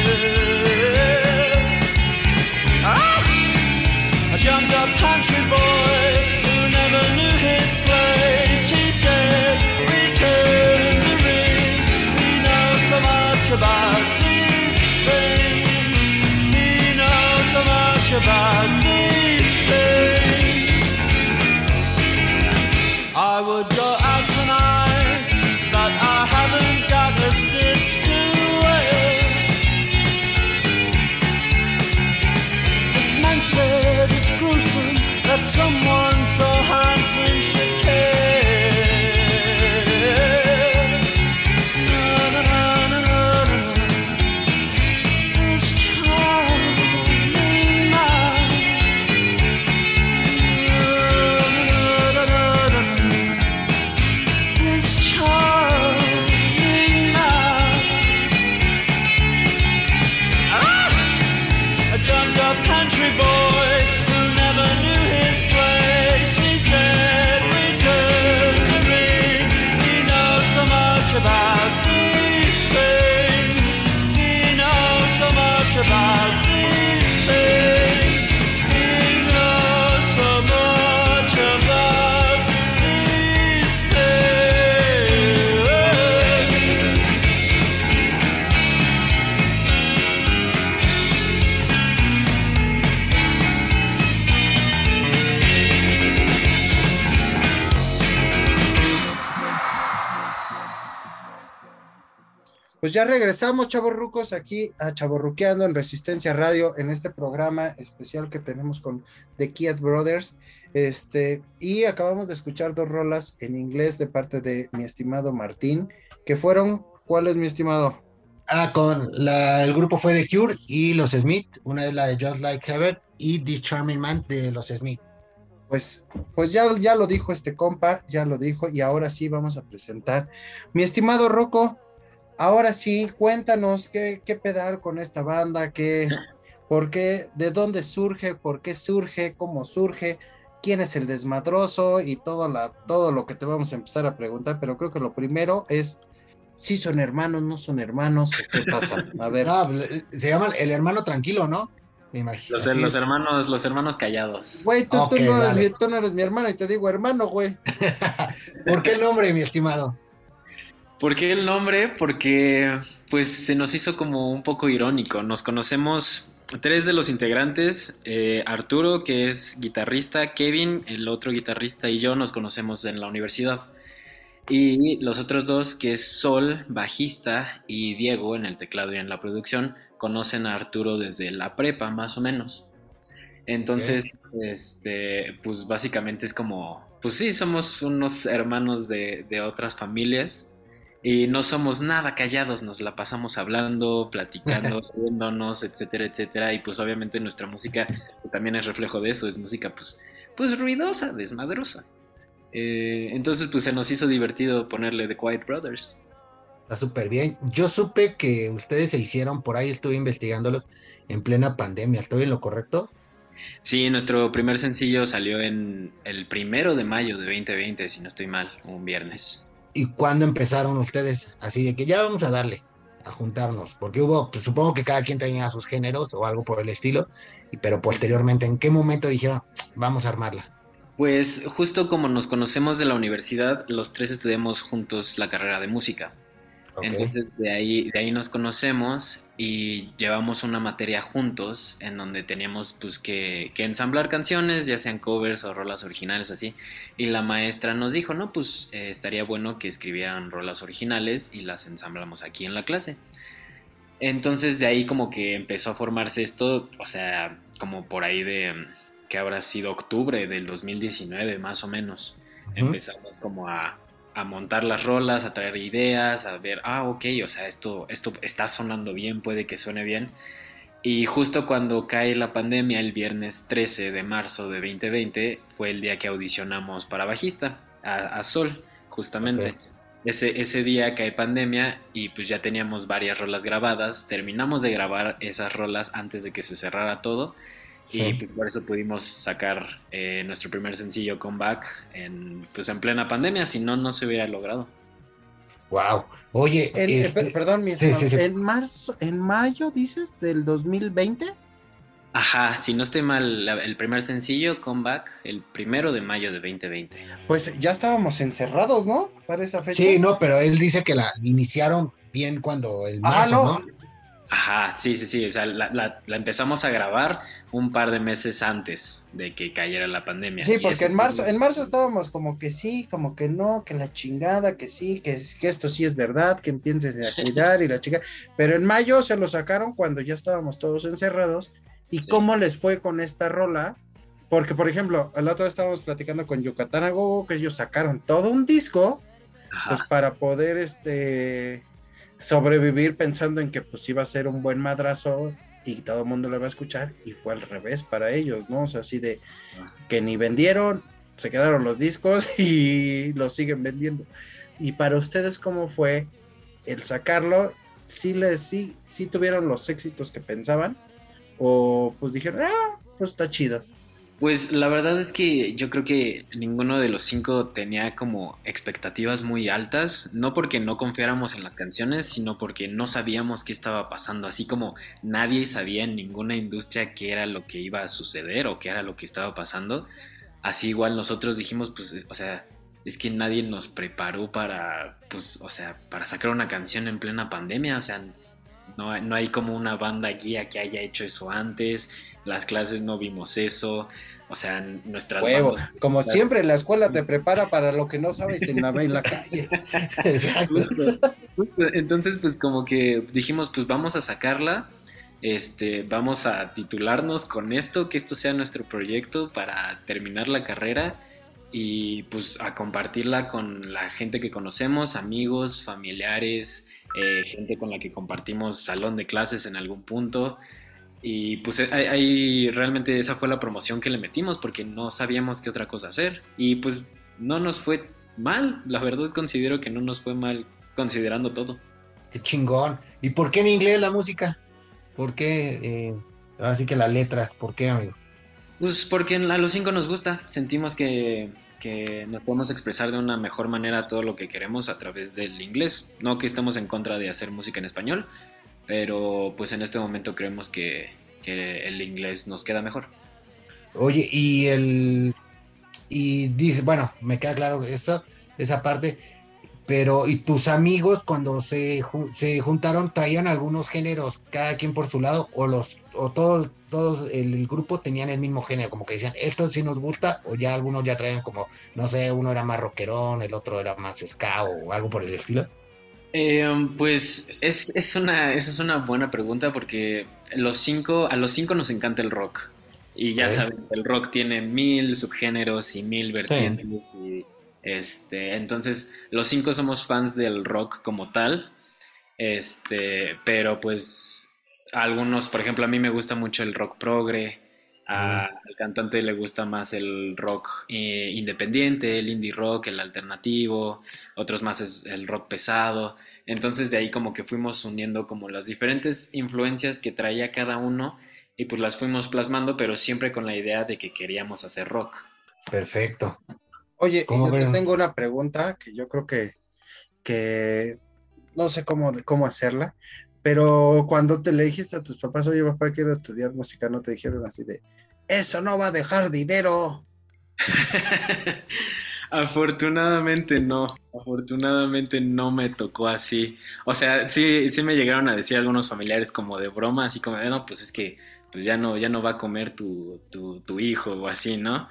A jumped up country boy never knew his place. He said, return the ring. He knows so much about these things. He knows so much about these things. I would go out tonight, but I haven't got a stitch to wear. This man said it's gruesome that someone so handsome should care. Na, na, na, na, na, na. This charming man. Na, na, na, na, na. This charming man. A jumped up country boy who never knew his place. He said, return the ring. He knows so much about these things. He knows so much about these things. He knows so much about these things. Pues ya regresamos, chavorrucos, aquí a Chavorruqueando en Resistencia Radio, en este programa especial que tenemos con The Kiat Brothers. Y acabamos de escuchar 2 rolas en inglés de parte de mi estimado Martín, que fueron, ¿cuáles, mi estimado? El grupo fue The Cure y los Smith. Una es la de Just Like Heaven y This Charming Man de los Smith. Pues ya lo dijo este compa, ya lo dijo, y ahora sí vamos a presentar. Mi estimado Rocco, ahora sí, cuéntanos qué pedal con esta banda, por qué, de dónde surge, por qué surge, cómo surge, quién es el desmadroso y todo lo que te vamos a empezar a preguntar, pero creo que lo primero es si son hermanos, no son hermanos, ¿qué pasa? A ver. No, se llama El Hermano Tranquilo, ¿no? Me imagino. Los hermanos callados. Güey, tú Okay, no eres mi hermano y te digo hermano, güey. ¿Por qué el nombre, mi estimado? ¿Por qué el nombre? Porque pues se nos hizo como un poco irónico. Nos conocemos 3 de los integrantes, Arturo, que es guitarrista, Kevin, el otro guitarrista, y yo nos conocemos en la universidad. Y los otros 2, que es Sol, bajista, y Diego en el teclado y en la producción, conocen a Arturo desde la prepa, más o menos. Entonces, pues básicamente es como, pues sí, somos unos hermanos de otras familias. Y no somos nada callados, nos la pasamos hablando, platicando, riéndonos, etcétera, etcétera. Y pues obviamente nuestra música también es reflejo de eso, es música pues ruidosa, desmadrosa. Entonces pues se nos hizo divertido ponerle The Quiet Brothers. Está súper bien. Yo supe que ustedes se hicieron, por ahí estuve investigándolos, en plena pandemia. ¿Estoy en lo correcto? Sí, nuestro primer sencillo salió en el 1 de mayo de 2020, si no estoy mal, un viernes. ¿Y cuándo empezaron ustedes? Así de que ya vamos a darle. a juntarnos? Porque pues, supongo que cada quien tenía sus géneros o algo por el estilo, pero posteriormente, ¿en qué momento dijeron, vamos a armarla? Pues justo como nos conocemos de la universidad, los tres estudiamos juntos la carrera de música. Ok. Entonces de ahí nos conocemos y llevamos una materia juntos en donde teníamos pues que ensamblar canciones, ya sean covers o rolas originales o así. Y la maestra nos dijo, no, pues estaría bueno que escribieran rolas originales y las ensamblamos aquí en la clase. Entonces de ahí como que empezó a formarse esto, o sea, como por ahí de que habrá sido octubre del 2019 más o menos. Ujú. Empezamos como a montar las rolas, a traer ideas, a ver, ok, o sea, esto está sonando bien, puede que suene bien. Y justo cuando cae la pandemia, el viernes 13 de marzo de 2020, fue el día que audicionamos para bajista, a Sol, justamente. Ok. Ese día cae pandemia y pues ya teníamos varias rolas grabadas, terminamos de grabar esas rolas antes de que se cerrara todo y Sí. pues, por eso pudimos sacar nuestro primer sencillo Comeback pues en plena pandemia, si no, no se hubiera logrado. Wow. Oye, Perdón, mi sí, sí, estimado, sí. en mayo, dices, del 2020. Ajá, si no estoy mal, el primer sencillo Comeback, el 1 de mayo de 2020. Pues ya estábamos encerrados, ¿no? Para esa fecha. Sí, no, pero él dice que la iniciaron bien cuando el Ah, marzo, no. ¿no? Ajá, sí, sí, sí, o sea, la empezamos a grabar un par de meses antes de que cayera la pandemia. Sí, Y porque eso en marzo estábamos como que sí, como que no, que la chingada, que sí, que esto sí es verdad, que empieces a cuidar y la chica. Pero en mayo se lo sacaron cuando ya estábamos todos encerrados. ¿Y Sí, cómo les fue con esta rola? Porque, por ejemplo, el otro día estábamos platicando con Yucatán a Go, que ellos sacaron todo un disco, pues ajá, para poder sobrevivir pensando en que pues iba a ser un buen madrazo y todo el mundo lo va a escuchar, y fue al revés para ellos, ¿no? O sea, así de que ni vendieron, se quedaron los discos y los siguen vendiendo. Y para ustedes, ¿cómo fue el sacarlo? ¿Sí tuvieron los éxitos que pensaban? ¿O pues dijeron, pues está chido? pues la verdad es que yo creo que ninguno de los cinco tenía como expectativas muy altas, no porque no confiáramos en las canciones, sino porque no sabíamos qué estaba pasando, así como nadie sabía en ninguna industria qué era lo que iba a suceder o qué era lo que estaba pasando. Así igual nosotros dijimos, pues, o sea, es que nadie nos preparó para, pues, o sea, para sacar una canción en plena pandemia, o sea, no hay como una banda guía que haya hecho eso antes, las clases no vimos eso, o sea, nuestras Huevo, bandas. como siempre la escuela te prepara para lo que no sabes en la calle. Exacto. Justo, justo. Entonces, pues como que dijimos, pues vamos a sacarla, vamos a titularnos con esto, que esto sea nuestro proyecto para terminar la carrera y pues a compartirla con la gente que conocemos, amigos, familiares, gente con la que compartimos salón de clases en algún punto. Y pues ahí realmente esa fue la promoción que le metimos porque no sabíamos qué otra cosa hacer. Y pues no nos fue mal, la verdad considero que no nos fue mal considerando todo. Qué chingón. ¿Y por qué en inglés la música? ¿Por qué? Así que las letras, ¿por qué, amigo? Pues porque a los cinco nos gusta, sentimos que nos podemos expresar de una mejor manera todo lo que queremos a través del inglés. No que estemos en contra de hacer música en español, pero pues en este momento creemos que el inglés nos queda mejor. Oye, y dice, bueno, me queda claro eso, esa parte, pero ¿y tus amigos cuando se juntaron traían algunos géneros, cada quien por su lado, o todos el grupo tenían el mismo género, como que decían, esto sí nos gusta, o ya algunos ya traían como, no sé, uno era más rockerón, el otro era más ska o algo por el estilo? Pues esa es una buena pregunta porque a los cinco nos encanta el rock. Y ya Ok. sabes, el rock tiene 1000 subgéneros y 1000 vertientes. Sí. Y entonces, los cinco somos fans del rock como tal. Pero pues a algunos, por ejemplo, a mí me gusta mucho el rock progre. Mm. Al cantante le gusta más el rock independiente, el indie rock, el alternativo, otros más es el rock pesado. Entonces de ahí como que fuimos uniendo como las diferentes influencias que traía cada uno y pues las fuimos plasmando, pero siempre con la idea de que queríamos hacer rock. Perfecto. Oye, y ¿Cómo yo te ven? tengo una pregunta que yo creo que no sé cómo hacerla, pero cuando te le dijiste a tus papás, oye papá, quiero estudiar música, no te dijeron así de, eso no va a dejar dinero. Afortunadamente no me tocó así. O sea, sí me llegaron a decir algunos familiares como de broma, así como de, no, pues es que pues ya no va a comer tu hijo o así, ¿no?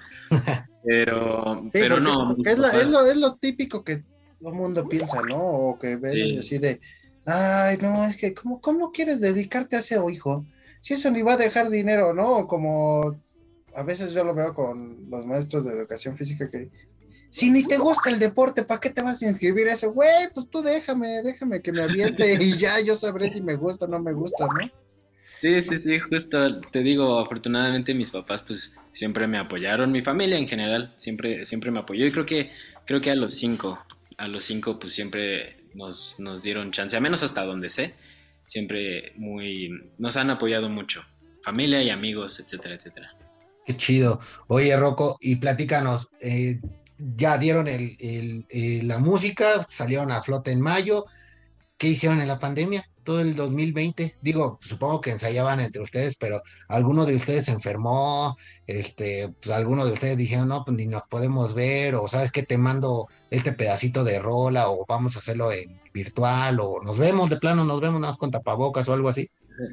Sí, Pero no, porque mis papás, es lo típico que todo el mundo piensa, ¿no? O que ves sí. así de, ay, no, es que, ¿cómo quieres dedicarte a ese hijo? Si eso ni va a dejar dinero, ¿no? O como a veces yo lo veo con los maestros de educación física que, si ni te gusta el deporte, ¿para qué te vas a inscribir a eso? Güey, pues tú déjame que me aviente y ya yo sabré si me gusta o no me gusta, ¿no? Sí, justo te digo, afortunadamente mis papás pues siempre me apoyaron, mi familia en general siempre me apoyó y creo que a los cinco pues siempre nos dieron chance, a menos hasta donde sé, siempre nos han apoyado mucho, familia y amigos, etcétera, etcétera. Qué chido. Oye, Rocco, y platícanos, ya dieron la música, salieron a flote en mayo. ¿Qué hicieron en la pandemia? Todo el 2020. Digo, supongo que ensayaban entre ustedes, pero alguno de ustedes se enfermó, pues alguno de ustedes dijeron, no, pues ni nos podemos ver, o sabes que te mando este pedacito de rola, o vamos a hacerlo en virtual, o nos vemos de plano, nos vemos nada más con tapabocas o algo así.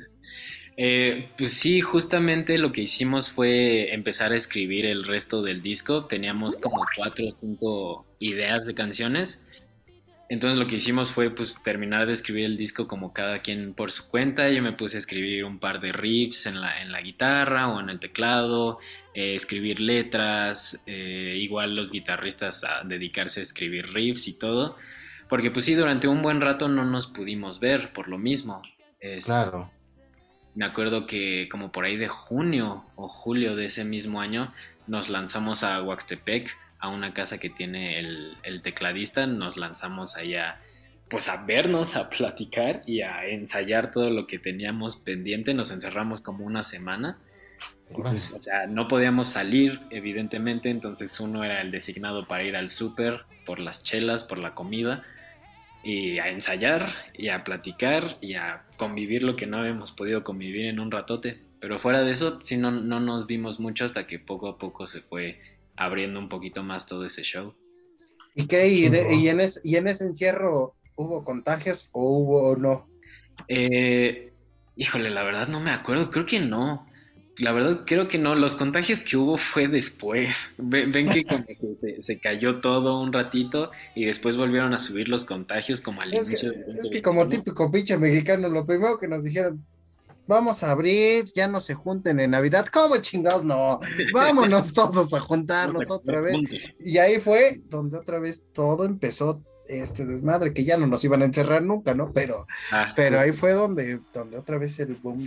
Pues sí, justamente lo que hicimos fue empezar a escribir el resto del disco. Teníamos como 4 o 5 ideas de canciones. Entonces lo que hicimos fue pues terminar de escribir el disco como cada quien por su cuenta. Yo me puse a escribir un par de riffs en la guitarra o en el teclado, escribir letras, igual los guitarristas a dedicarse a escribir riffs y todo. Porque pues sí, durante un buen rato no nos pudimos ver por lo mismo. Claro. Me acuerdo que como por ahí de junio o julio de ese mismo año nos lanzamos a Huaxtepec, a una casa que tiene el tecladista, nos lanzamos allá pues a vernos, a platicar y a ensayar todo lo que teníamos pendiente, nos encerramos como una semana y Órale. pues, o sea, no podíamos salir evidentemente, entonces uno era el designado para ir al súper, por las chelas, por la comida y a ensayar y a platicar y a convivir lo que no habíamos podido convivir en un ratote. Pero fuera de eso, sí, no nos vimos mucho hasta que poco a poco se fue abriendo un poquito más todo ese show. ¿Y qué? Chingón. Y en ese encierro hubo contagios o hubo o no? Eh, Híjole, la verdad no me acuerdo, creo que no. La verdad creo que no, los contagios que hubo fue después. Ven que como que se cayó todo un ratito y después volvieron a subir los contagios como al inicio del Es que como 2021. típico pinche mexicano, lo primero que nos dijeron, vamos a abrir, ya no se junten en Navidad. ¿Cómo chingados? No, vámonos todos a Vamos a juntarnos otra comer vez. juntos. Y ahí fue donde otra vez todo empezó este desmadre, que ya no nos iban a encerrar nunca, ¿no? Ah, Pero ahí justo. fue donde otra vez el boom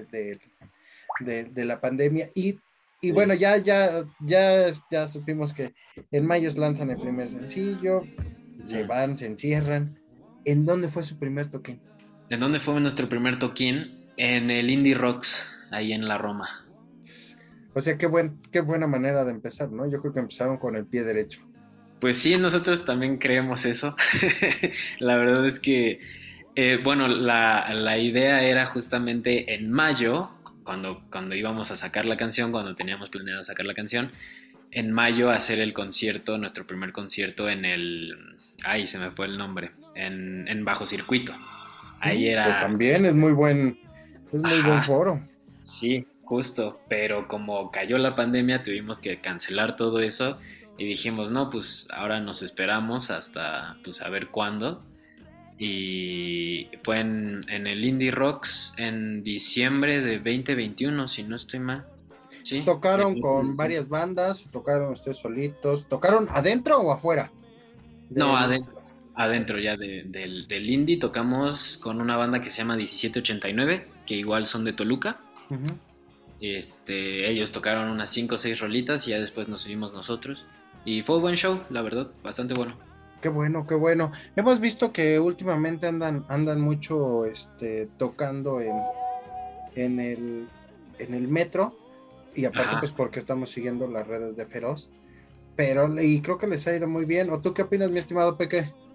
de la pandemia. Y Sí. bueno, ya supimos que en mayo lanzan el primer sencillo, se Mm. van, se encierran. ¿En dónde fue su primer toque? ¿En dónde fue nuestro primer toquín? En el Indie Rocks, ahí en la Roma. O sea, qué buena manera de empezar, ¿no? Yo creo que empezaron con el pie derecho. Pues sí, nosotros también creemos eso. La verdad es que, bueno, la idea era justamente en mayo, cuando íbamos a sacar la canción, cuando teníamos planeado sacar la canción, en mayo hacer el concierto, nuestro primer concierto ay, se me fue el nombre, en Bajo Circuito. Ahí Pues era, también es muy buen ajá, foro. sí, justo, pero como cayó la pandemia tuvimos que cancelar todo eso y dijimos, no, pues ahora nos esperamos hasta pues a ver cuándo. Y fue en el Indie Rocks en diciembre de 2021 si no estoy mal. Sí, de Tocaron con 2021. varias bandas, tocaron ustedes solitos, ¿tocaron adentro o afuera? No, Del, adentro ya del indie tocamos con una banda que se llama 1789, que igual son de Toluca. Ujú. Ellos tocaron unas 5 o 6 rolitas y ya después nos subimos nosotros. Y fue un buen show, la verdad, bastante bueno. Qué bueno, qué bueno. Hemos visto que últimamente andan mucho tocando en el, en el metro, y aparte Ajá. pues porque estamos siguiendo las redes de Feroz, y creo que les ha ido muy bien. ¿O tú qué opinas, mi estimado Peque?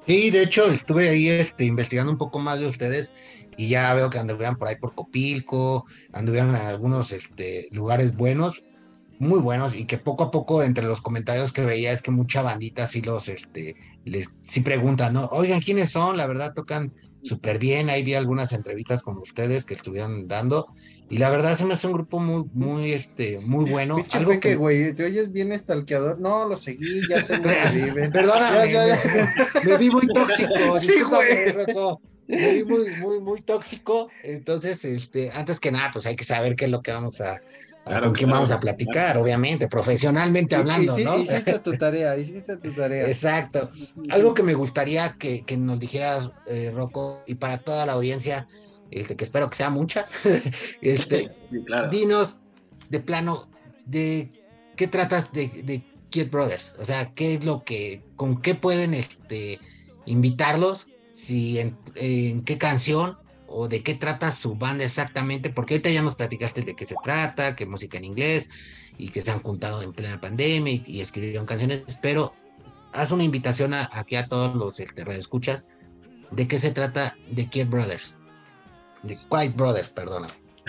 Sí, de hecho, estuve ahí investigando un poco más de ustedes y ya veo que anduvieron por ahí por Copilco, anduvieron en algunos lugares buenos, muy buenos, y que poco a poco entre los comentarios que veía es que mucha bandita sí sí preguntan, ¿no? Oigan, ¿quiénes son? La verdad tocan súper bien. Ahí vi algunas entrevistas con ustedes que estuvieron dando y la verdad se me hace un grupo muy bueno. Pinche Algo Peque, que güey, te oyes bien estalqueador. No, lo seguí, ya sé dónde viven. Perdóname, Ya. me vi muy tóxico. Sí, güey. Rocco. Me vi muy tóxico. Entonces, antes que nada, pues hay que saber qué es lo que vamos Claro, con quién claro. vamos a platicar, obviamente, profesionalmente hablando, ¿no? Hiciste tu tarea. Exacto. Algo que me gustaría que nos dijeras, Rocco, y para toda la audiencia, que espero que sea mucha, Sí, claro. dinos de plano, de qué tratas de Kid Brothers, o sea, qué es lo con qué pueden invitarlos, si en qué canción o de qué trata su banda exactamente, porque ahorita ya nos platicaste de qué se trata, que música en inglés y que se han juntado en plena pandemia y escribieron canciones, pero haz una invitación aquí a todos los radioescuchas de qué se trata de Kid Brothers, de Quiet Brothers, perdona.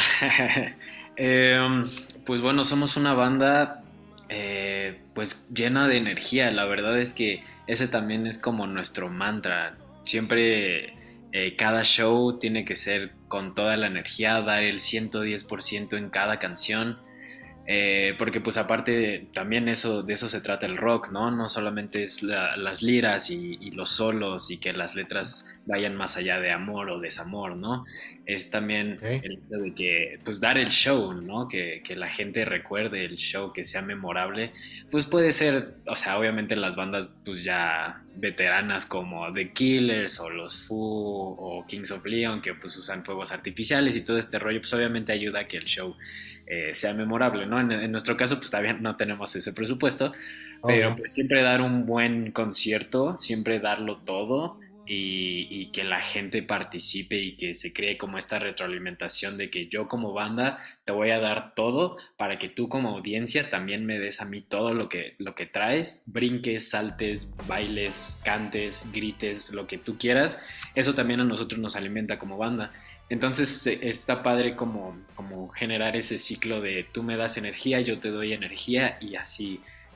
Pues bueno, somos una banda pues llena de energía. La verdad es que ese también es como nuestro mantra. Siempre cada show tiene que ser con toda la energía, dar el 110% en cada canción. Porque pues aparte también de eso se trata el rock, ¿no? No solamente es las liras y los solos y que las letras vayan más allá de amor o desamor, ¿no? Es también el hecho de que pues dar el show, ¿no? Que la gente recuerde el show, que sea memorable. Pues puede ser, o sea, obviamente las bandas pues ya veteranas como The Killers o los Foo o Kings of Leon, que pues usan fuegos artificiales y todo este rollo, pues obviamente ayuda a que el show sea memorable, ¿no? En nuestro caso, pues todavía no tenemos ese presupuesto, pero pues siempre dar un buen concierto, siempre darlo todo y que la gente participe y que se cree como esta retroalimentación de que yo como banda te voy a dar todo para que tú como audiencia también me des a mí todo lo que traes, brinques, saltes, bailes, cantes, grites, lo que tú quieras. Eso también a nosotros nos alimenta como banda. Entonces está padre como generar ese ciclo de tú me das energía, yo te doy energía y así,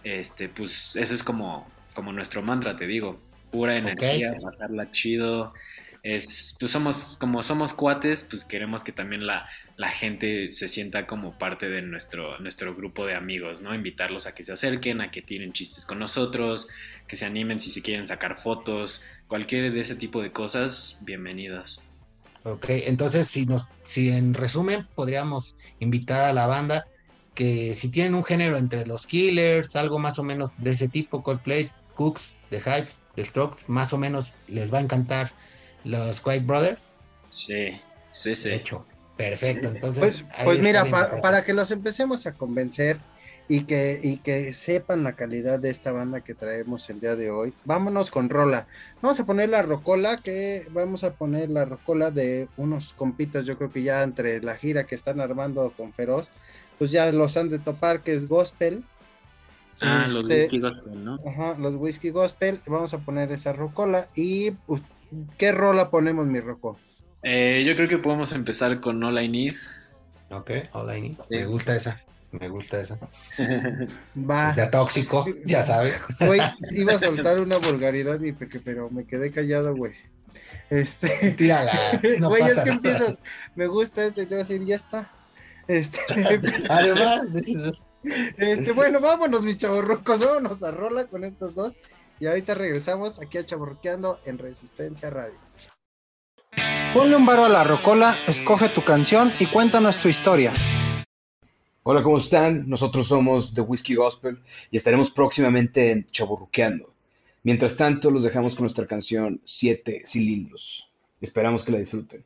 pues ese es como nuestro mantra, te digo, pura energía, pasarla chido. Pues somos cuates, pues queremos que también la gente se sienta como parte de nuestro grupo de amigos, ¿no? Invitarlos a que se acerquen, a que tiren chistes con nosotros, que se animen si se quieren sacar fotos, cualquier de ese tipo de cosas, bienvenidas. Ok, entonces si en resumen podríamos invitar a la banda que si tienen un género entre los Killers, algo más o menos de ese tipo, Coldplay, Cooks, The Hypes, The Strokes, más o menos les va a encantar los Quiet Brothers. Sí. De hecho, perfecto, entonces... Pues mira, para que los empecemos a convencer y que sepan la calidad de esta banda que traemos el día de hoy, vámonos con rola. Vamos a poner la rocola de unos compitas, yo creo que ya entre la gira que están armando con Feroz, pues ya los han de topar, que es gospel. Los Whiskey Gospel, ¿no? Ajá, los Whiskey Gospel. Vamos a poner esa rocola. Y pues, ¿qué rola ponemos, mi Rocco? Yo creo que podemos empezar con All I Need. Ok, All I Need. Sí. Me gusta esa. Va. Ya tóxico, ya sabes. Güey, iba a soltar una vulgaridad, mi Peque, pero me quedé callado, güey. Tírala. No güey, pasa es que nada. empiezas. Me gusta te voy a decir, ya está. Además, Bueno, vámonos, mis chavorrucos, vámonos a rola con estos dos. Y ahorita regresamos aquí a Chavorruqueando en Resistencia Radio. Ponle un varo a la rocola, escoge tu canción y cuéntanos tu historia. Hola, ¿cómo están? Nosotros somos The Whiskey Gospel y estaremos próximamente en Chavorruqueando. Mientras tanto, los dejamos con nuestra canción 7 cilindros. Esperamos que la disfruten.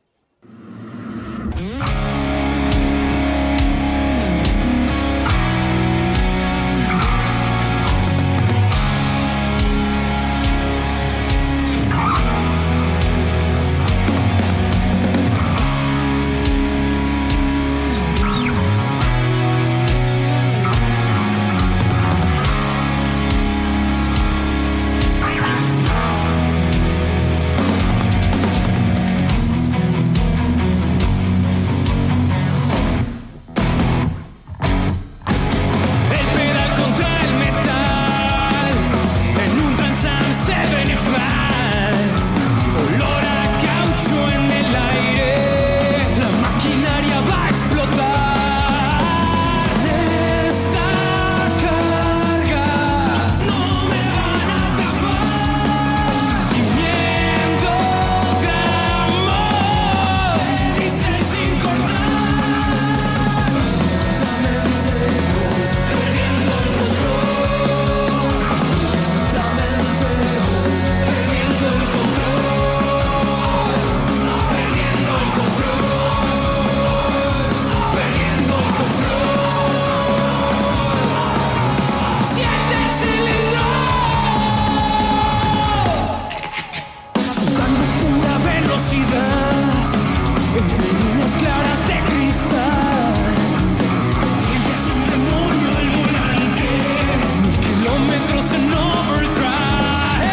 entre líneas claras de cristal. Es un demonio al volante, 1000 kilómetros en overdrive.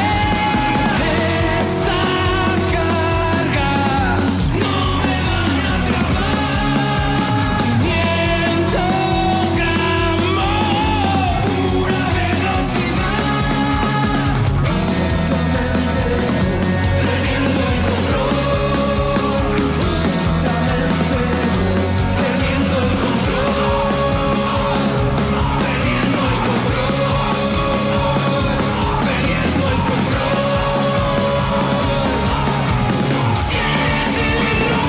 Esta carga no me van a atrapar. 500 gramos, pura velocidad. Lentamente perdiendo el control. Lentamente perdiendo el control. Perdiendo el control. Perdiendo el control. 7 cilindros.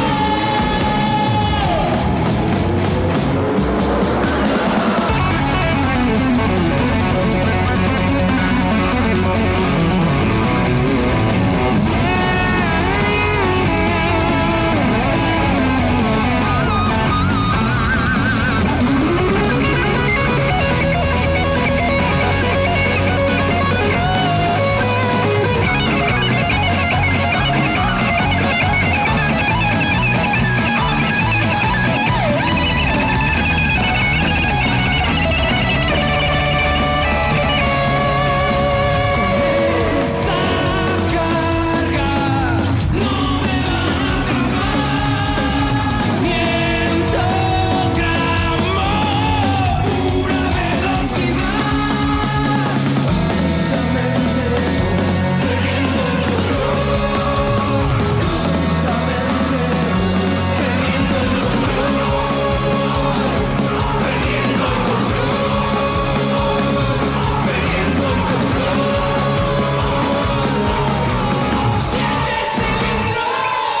Esta carga no me van a atrapar. 500 gramos, pura velocidad. Lentamente perdiendo el control. Lentamente perdiendo el control. Perdiendo el control. Perdiendo el control. 7 cilindros.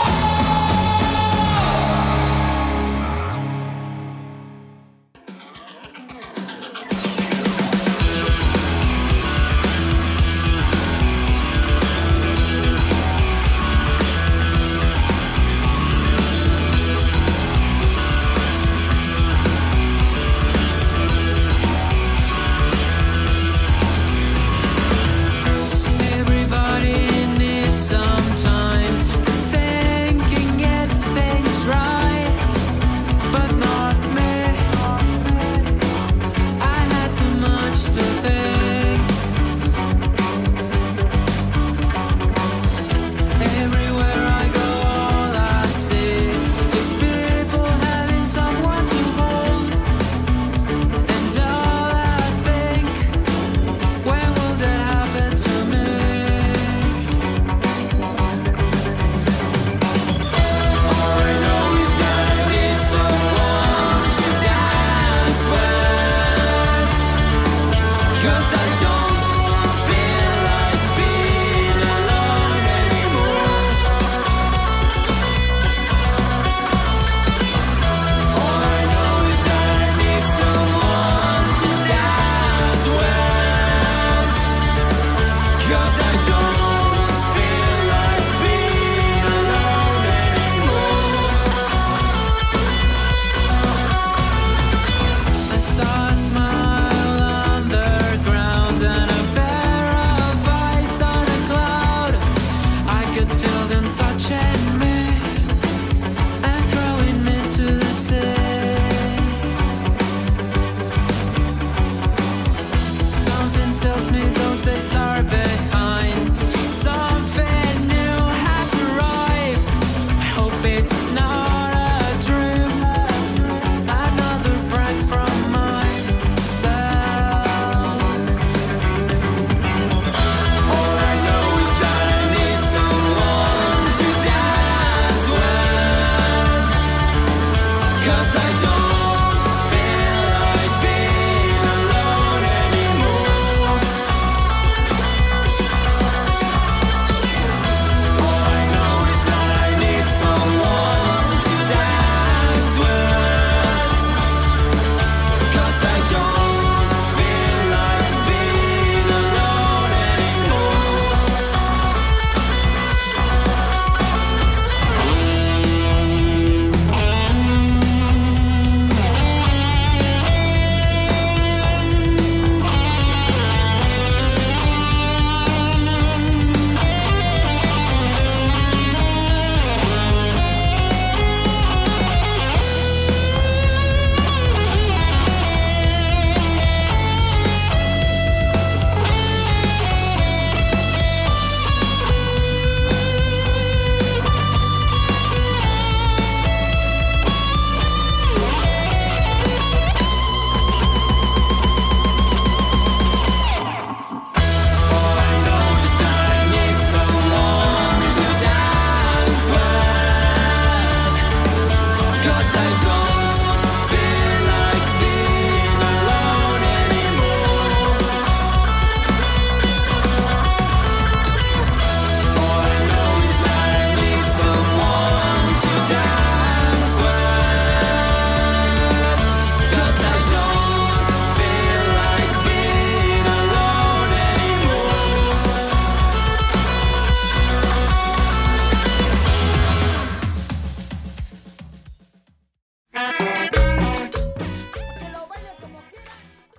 Everybody needs some time to think and get things right, but not me. I had too much to think. Everywhere I go, all I see is people having someone to hold, and all I think, when will that happen to me? All I know is that I need someone to dance with, 'cause I don't feel like being alone anymore. All I know is that I need someone to dance with, 'cause I don't feel like being alone anymore. I saw a smile underground and a pair of eyes on a cloud. I could feel them touching me and throwing me to the sea. Something tells me those days are behind. Something new has arrived. I hope it's not a dream. Another break from myself. All I know is that I need someone to dance with, 'cause I don't feel like being alone anymore.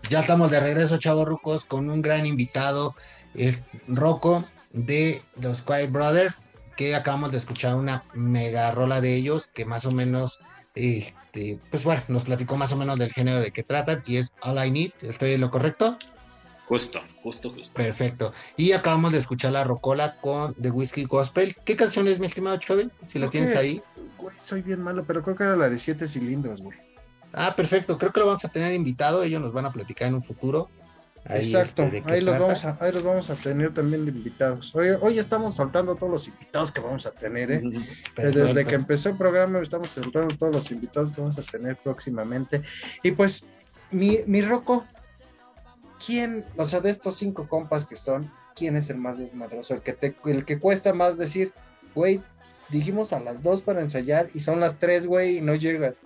Ya estamos de regreso, chavorrucos, con un gran invitado, Rocco, de los Quiet Brothers, que acabamos de escuchar una mega rola de ellos, que más o menos, pues bueno, nos platicó más o menos del género de que tratan, y es All I Need. ¿Estoy en lo correcto? Justo. Perfecto. Y acabamos de escuchar la rocola con The Whiskey Gospel. ¿Qué canción es, mi estimado Chávez? Si la Creo tienes que, ahí. güey, soy bien malo, pero creo que era la de 7 cilindros, güey. Ah, perfecto. Creo que lo vamos a tener invitado. Ellos nos van a platicar en un futuro. Ahí, Exacto, de qué ahí trata. ahí los vamos a tener también de invitados. Hoy estamos soltando todos los invitados que vamos a tener, ¿eh? Desde que Perfecto. empezó el programa estamos soltando todos los invitados que vamos a tener próximamente. Y pues, mi Rocco, ¿quién, o sea, de estos 5 compas que son, quién es el más desmadroso? El que cuesta más decir, güey, dijimos a las 2 para ensayar y son las 3, güey, y no llegas.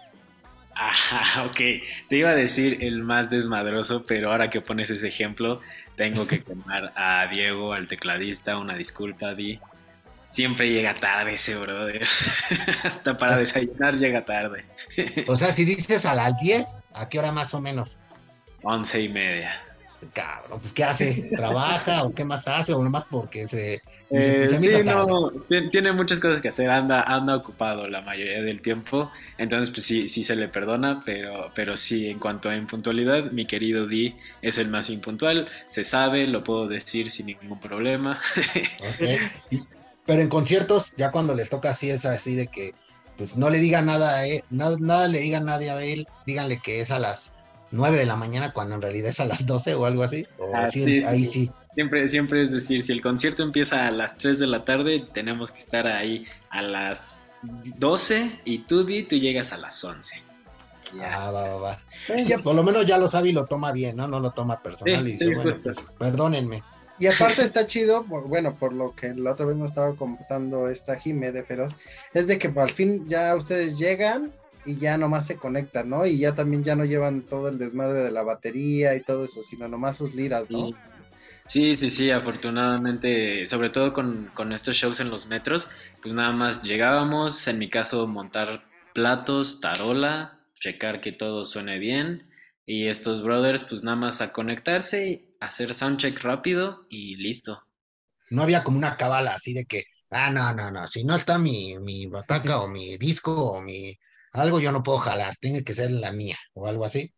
Ajá, ok. Te iba a decir el más desmadroso, pero ahora que pones ese ejemplo, tengo que quemar a Diego, al tecladista, una disculpa, Di. Siempre llega tarde ese brother. Hasta para desayunar llega tarde. O sea, si dices a las 10, ¿a qué hora más o menos? 11:30. Cabrón, pues ¿qué hace? ¿Trabaja o qué más hace? O nomás porque se dice, pues se me hizo Sí, tarde. no, tiene muchas cosas que hacer, anda ocupado la mayoría del tiempo, entonces pues sí se le perdona, pero sí, en cuanto a impuntualidad, mi querido Di es el más impuntual, se sabe, lo puedo decir sin ningún problema. Ok. Y- pero en conciertos, ya cuando les toca así, es así de que, pues no le digan nada a él, nada le digan nadie a él, díganle que es a las 9 de la mañana cuando en realidad es a las 12 o algo así. O Ah, sí, sí, ahí sí. sí. Siempre es decir, si el concierto empieza a las 3 de la tarde, tenemos que estar ahí a las 12 y tú, Di, tú llegas a las 11. Ya. Ah, va. Por lo menos ya lo sabe y lo toma bien, ¿no? No lo toma personal y Sí, dice, bueno, justo. pues perdónenme. Y aparte está chido, bueno, por lo que la otra vez me estaba contando esta Jime de Feroz, es de que al fin ya ustedes llegan y ya nomás se conectan, ¿no? Y ya también ya no llevan todo el desmadre de la batería y todo eso, sino nomás sus liras, ¿no? Sí, afortunadamente, sobre todo con estos shows en los metros, pues nada más llegábamos, en mi caso, montar platos, tarola, checar que todo suene bien, y estos brothers, pues nada más a conectarse, hacer soundcheck rápido y listo. No había como una cábala así de que, no, si no está mi bataca o mi disco o mi algo, yo no puedo jalar, tiene que ser la mía o algo así.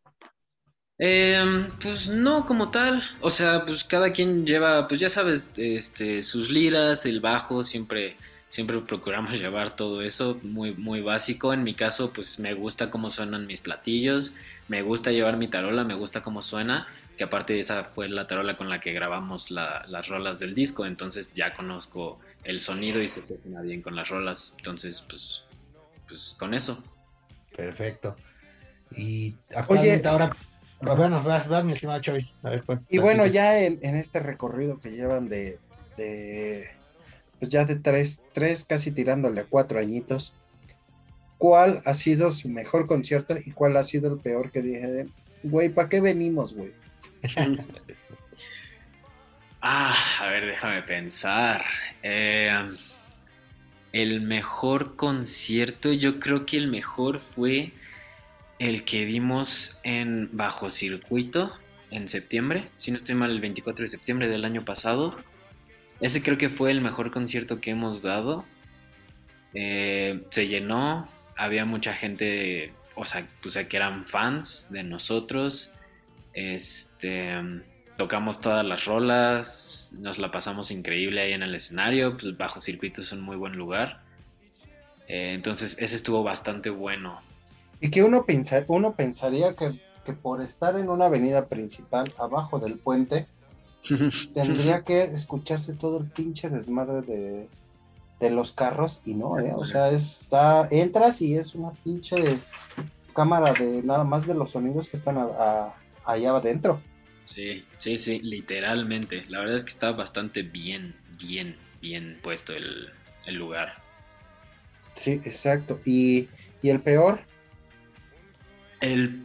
Pues no como tal, o sea, pues cada quien lleva, pues ya sabes, sus liras, el bajo, siempre procuramos llevar todo eso muy básico. En mi caso, pues me gusta cómo suenan mis platillos, me gusta llevar mi tarola, me gusta cómo suena, que aparte esa fue la tarola con la que grabamos las rolas del disco, entonces ya conozco el sonido y se suena bien con las rolas, entonces pues con eso. Perfecto. Y Oye, actualmente ahora, bueno, vas mi estimado Choice. A ver, y bueno, platica. ya en este recorrido que llevan pues ya de tres casi tirándole a 4 añitos, ¿cuál ha sido su mejor concierto y cuál ha sido el peor que dije, güey, ¿para qué venimos, güey? A ver, déjame pensar. El mejor concierto, yo creo que el mejor fue el que dimos en Bajo Circuito en septiembre, si no estoy mal, el 24 de septiembre del año pasado. Ese creo que fue el mejor concierto que hemos dado. Se llenó, había mucha gente, o sea, pues que eran fans de nosotros. Este, tocamos todas las rolas, nos la pasamos increíble ahí en el escenario, pues Bajo Circuito es un muy buen lugar. Entonces ese estuvo bastante bueno. Y que uno pensaría que por estar en una avenida principal abajo del puente, tendría que escucharse todo el pinche desmadre de los carros y no, o sea, entras y es una pinche cámara de nada más de los sonidos que están allá adentro. Sí, literalmente. La verdad es que está bastante bien puesto el lugar. Sí, exacto. Y el peor, El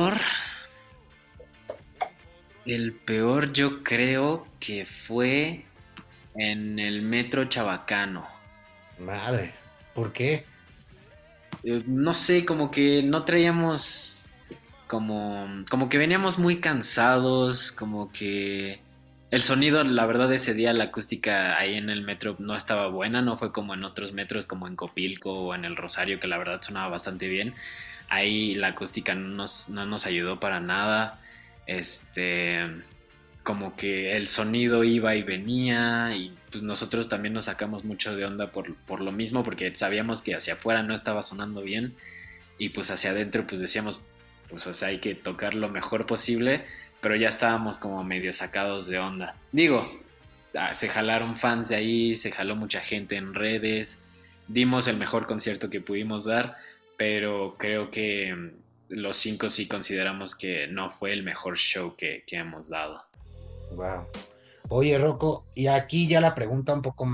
peor yo creo que fue en el Metro Chabacano. Madre, ¿por qué? No sé, como que no traíamos como que veníamos muy cansados, como que el sonido, la verdad, ese día la acústica ahí en el metro no estaba buena, no fue como en otros metros, como en Copilco o en el Rosario, que la verdad sonaba bastante bien. Ahí la acústica no nos ayudó para nada. Este, como que el sonido iba y venía y pues nosotros también nos sacamos mucho de onda por lo mismo, porque sabíamos que hacia afuera no estaba sonando bien y pues hacia adentro pues decíamos, pues o sea, hay que tocar lo mejor posible, pero ya estábamos como medio sacados de onda. Digo, se jalaron fans de ahí, se jaló mucha gente en redes, dimos el mejor concierto que pudimos dar, pero creo que los 5 sí consideramos que no fue el mejor show que hemos dado. Wow. Oye, Rocco, y aquí ya la pregunta un poco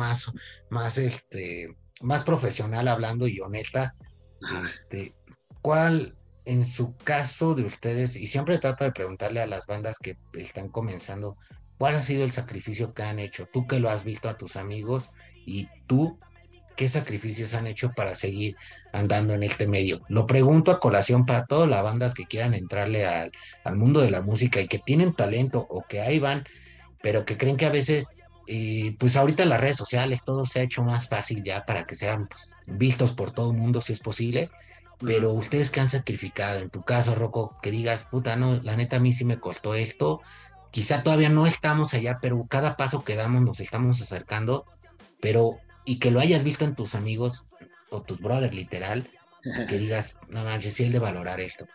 más profesional hablando y honesta, ¿cuál en su caso de ustedes, y siempre trato de preguntarle a las bandas que están comenzando, cuál ha sido el sacrificio que han hecho? Tú que lo has visto a tus amigos y tú, ¿qué sacrificios han hecho para seguir andando en este medio? Lo pregunto a colación para todas las bandas que quieran entrarle al mundo de la música y que tienen talento o que ahí van, pero que creen que a veces, pues ahorita las redes sociales, todo se ha hecho más fácil ya para que sean vistos por todo el mundo si es posible, pero ustedes que han sacrificado, en tu caso, Rocco, que digas, puta, no, la neta a mí sí me costó esto, quizá todavía no estamos allá, pero cada paso que damos nos estamos acercando, pero, y que lo hayas visto en tus amigos o tus brothers, literal, que digas, no manches, sí, el de valorar esto.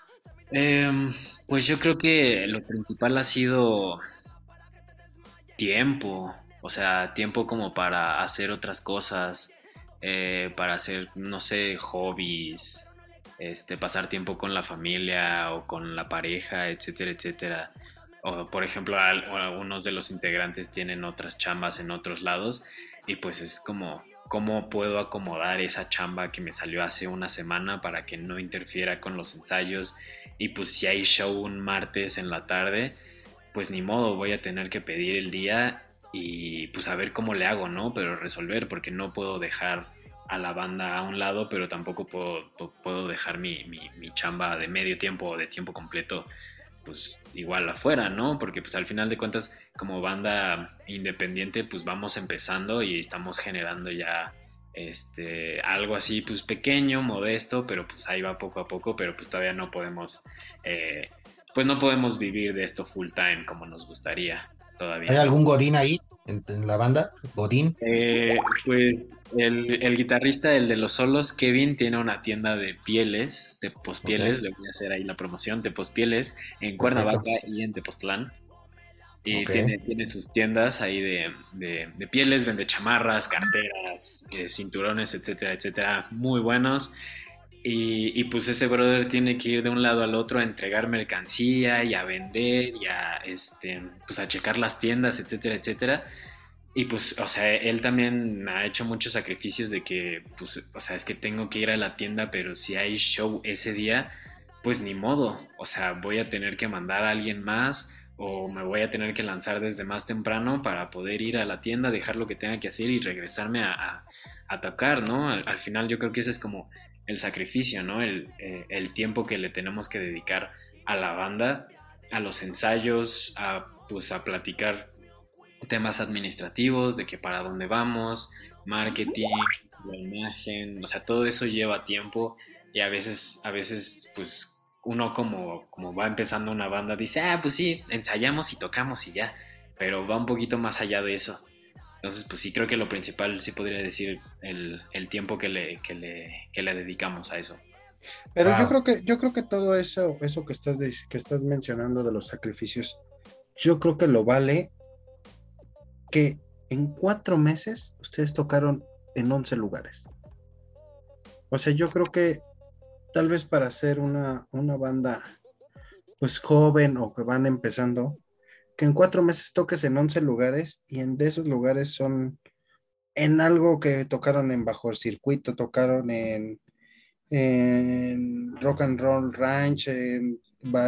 Pues yo creo que lo principal ha sido tiempo, o sea, tiempo como para hacer otras cosas, para hacer, no sé, hobbies, pasar tiempo con la familia o con la pareja, etcétera, etcétera. O, por ejemplo, algunos de los integrantes tienen otras chambas en otros lados y pues es como, ¿cómo puedo acomodar esa chamba que me salió hace una semana para que no interfiera con los ensayos? Y pues si hay show un martes en la tarde, pues ni modo, voy a tener que pedir el día y pues a ver cómo le hago, ¿no? Pero resolver, porque no puedo dejar a la banda a un lado, pero tampoco puedo dejar mi chamba de medio tiempo o de tiempo completo, pues igual afuera, ¿no? Porque pues al final de cuentas, como banda independiente, pues vamos empezando y estamos generando ya algo así, pues pequeño, modesto, pero pues ahí va poco a poco, pero pues todavía no podemos, pues no podemos vivir de esto full time como nos gustaría todavía. ¿Hay algún Godín ahí en la banda? ¿Godín? Pues el guitarrista, el de los solos, Kevin, tiene una tienda de pieles, de pospieles, le voy a hacer ahí la promoción, de pospieles, en Cuernavaca y en Tepoztlán. Y tiene sus tiendas ahí de pieles, vende chamarras, carteras, cinturones, etcétera, etcétera, muy buenos. Y pues ese brother tiene que ir de un lado al otro a entregar mercancía y a vender y a, pues a checar las tiendas, etcétera, etcétera. Y pues, o sea, él también ha hecho muchos sacrificios de que, pues, o sea, es que tengo que ir a la tienda, pero si hay show ese día, pues ni modo. O sea, voy a tener que mandar a alguien más o me voy a tener que lanzar desde más temprano para poder ir a la tienda, dejar lo que tenga que hacer y regresarme a tocar, ¿no? Al final yo creo que ese es como el sacrificio, ¿no? El tiempo que le tenemos que dedicar a la banda, a los ensayos, pues a platicar temas administrativos, de que para dónde vamos, marketing, la imagen, o sea, todo eso lleva tiempo y a veces pues uno como va empezando una banda dice, pues sí, ensayamos y tocamos y ya, pero va un poquito más allá de eso. Entonces, pues sí, creo que lo principal sí podría decir el tiempo que le dedicamos a eso. Pero yo creo que todo eso que estás mencionando de los sacrificios, yo creo que lo vale que en 4 meses ustedes tocaron en 11 lugares. O sea, yo creo que tal vez para ser una banda pues joven o que van empezando, que en 4 meses toques en 11 lugares y de esos lugares son en algo que tocaron en Bajo el Circuito, tocaron en Rock and Roll Ranch, en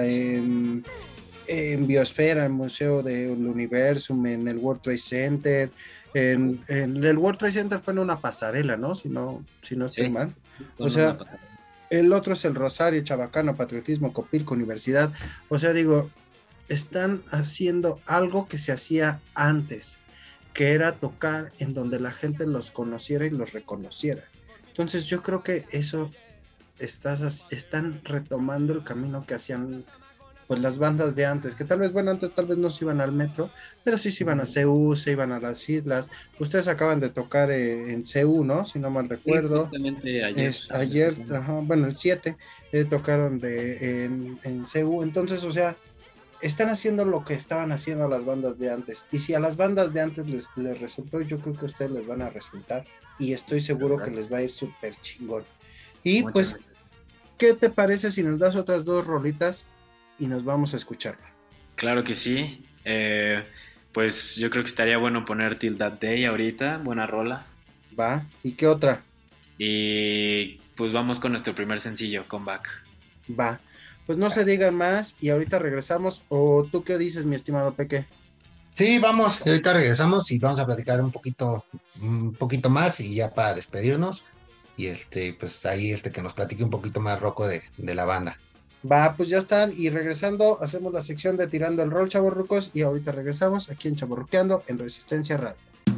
Biosfera, el Museo del Universum, en el World Trade Center. En el World Trade Center fue en una pasarela, ¿no? Si no estoy mal. O sea, el otro es el Rosario, Chabacano, Patriotismo, Copilco, Universidad. O sea, digo, están haciendo algo que se hacía antes, que era tocar en donde la gente los conociera y los reconociera. Entonces yo creo que eso están retomando el camino que hacían pues las bandas de antes, que tal vez, bueno, antes tal vez no se iban al metro, pero sí se iban a CU, se iban a las islas. Ustedes acaban de tocar en CU, ¿no? Si no mal recuerdo. Justamente ayer. Ayer, ajá, bueno, el 7, tocaron en CU. Entonces, o sea, están haciendo lo que estaban haciendo las bandas de antes. Y si a las bandas de antes les resultó, yo creo que a ustedes les van a resultar. Y estoy seguro que les va a ir súper chingón. Y pues, ¿qué te parece si nos das otras 2 rolitas y nos vamos a escucharla? Claro que sí. Pues yo creo que estaría bueno poner Till That Day ahorita. Buena rola. Va. ¿Y qué otra? Y pues vamos con nuestro primer sencillo, Comeback. Va. Pues no se digan más y ahorita regresamos. ¿O tú qué dices, mi estimado Peque? Sí, vamos, ahorita regresamos y vamos a platicar un poquito más y ya para despedirnos. Y pues ahí que nos platique un poquito más Rocco de la banda. Va, pues ya están. Y regresando, hacemos la sección de Tirando el Rol, chavorrucos. Y ahorita regresamos aquí en Chavorruqueando en Resistencia Radio.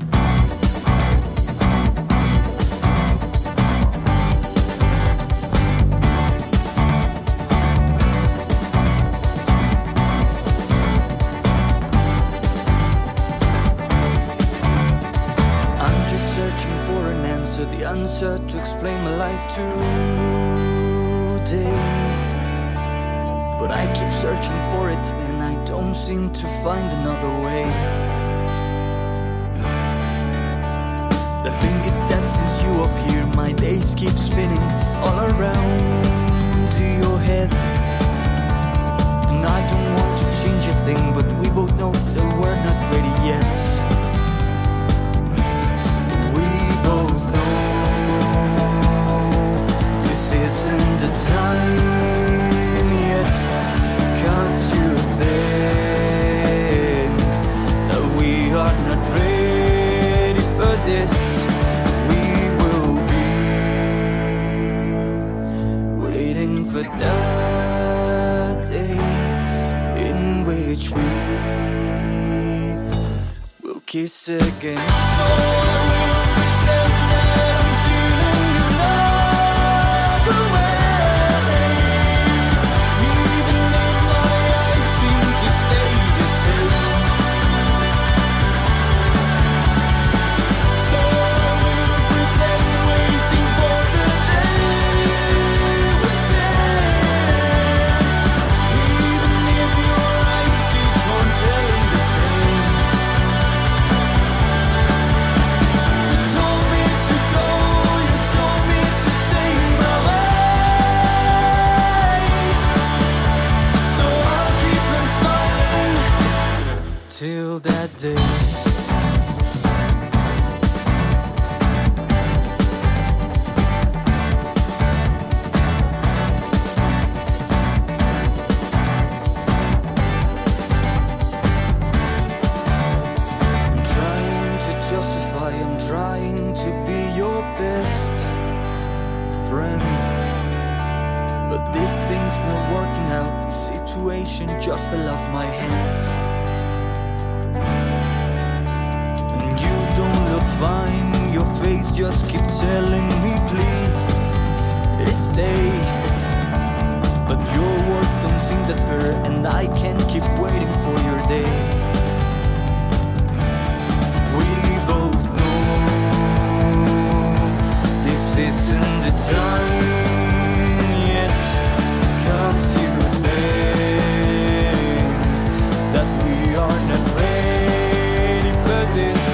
The answer to explain my life today, but I keep searching for it and I don't seem to find another way. The thing is that since you appear, my days keep spinning all around your head, and I don't want to change a thing, but we both know that we're not ready yet. Isn't the time yet, 'cause you think that we are not ready for this. We will be waiting for that day in which we will kiss again. So I will pretend that I'm feeling till that day. I'm trying to justify, I'm trying to be your best friend, but these things not working out. The situation just fell off my hands. Fine, your face just keep telling me please stay, but your words don't seem that fair, and I can't keep waiting for your day. We both know this isn't the time yet, 'cause you think that we are not ready for this.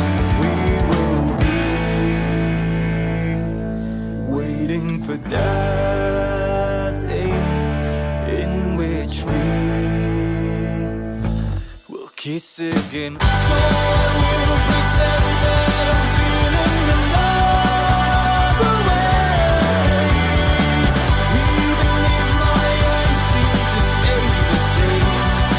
For that day in which we will kiss again. So I will pretend that I'm feeling another way, even if my eyes seem to stay the same.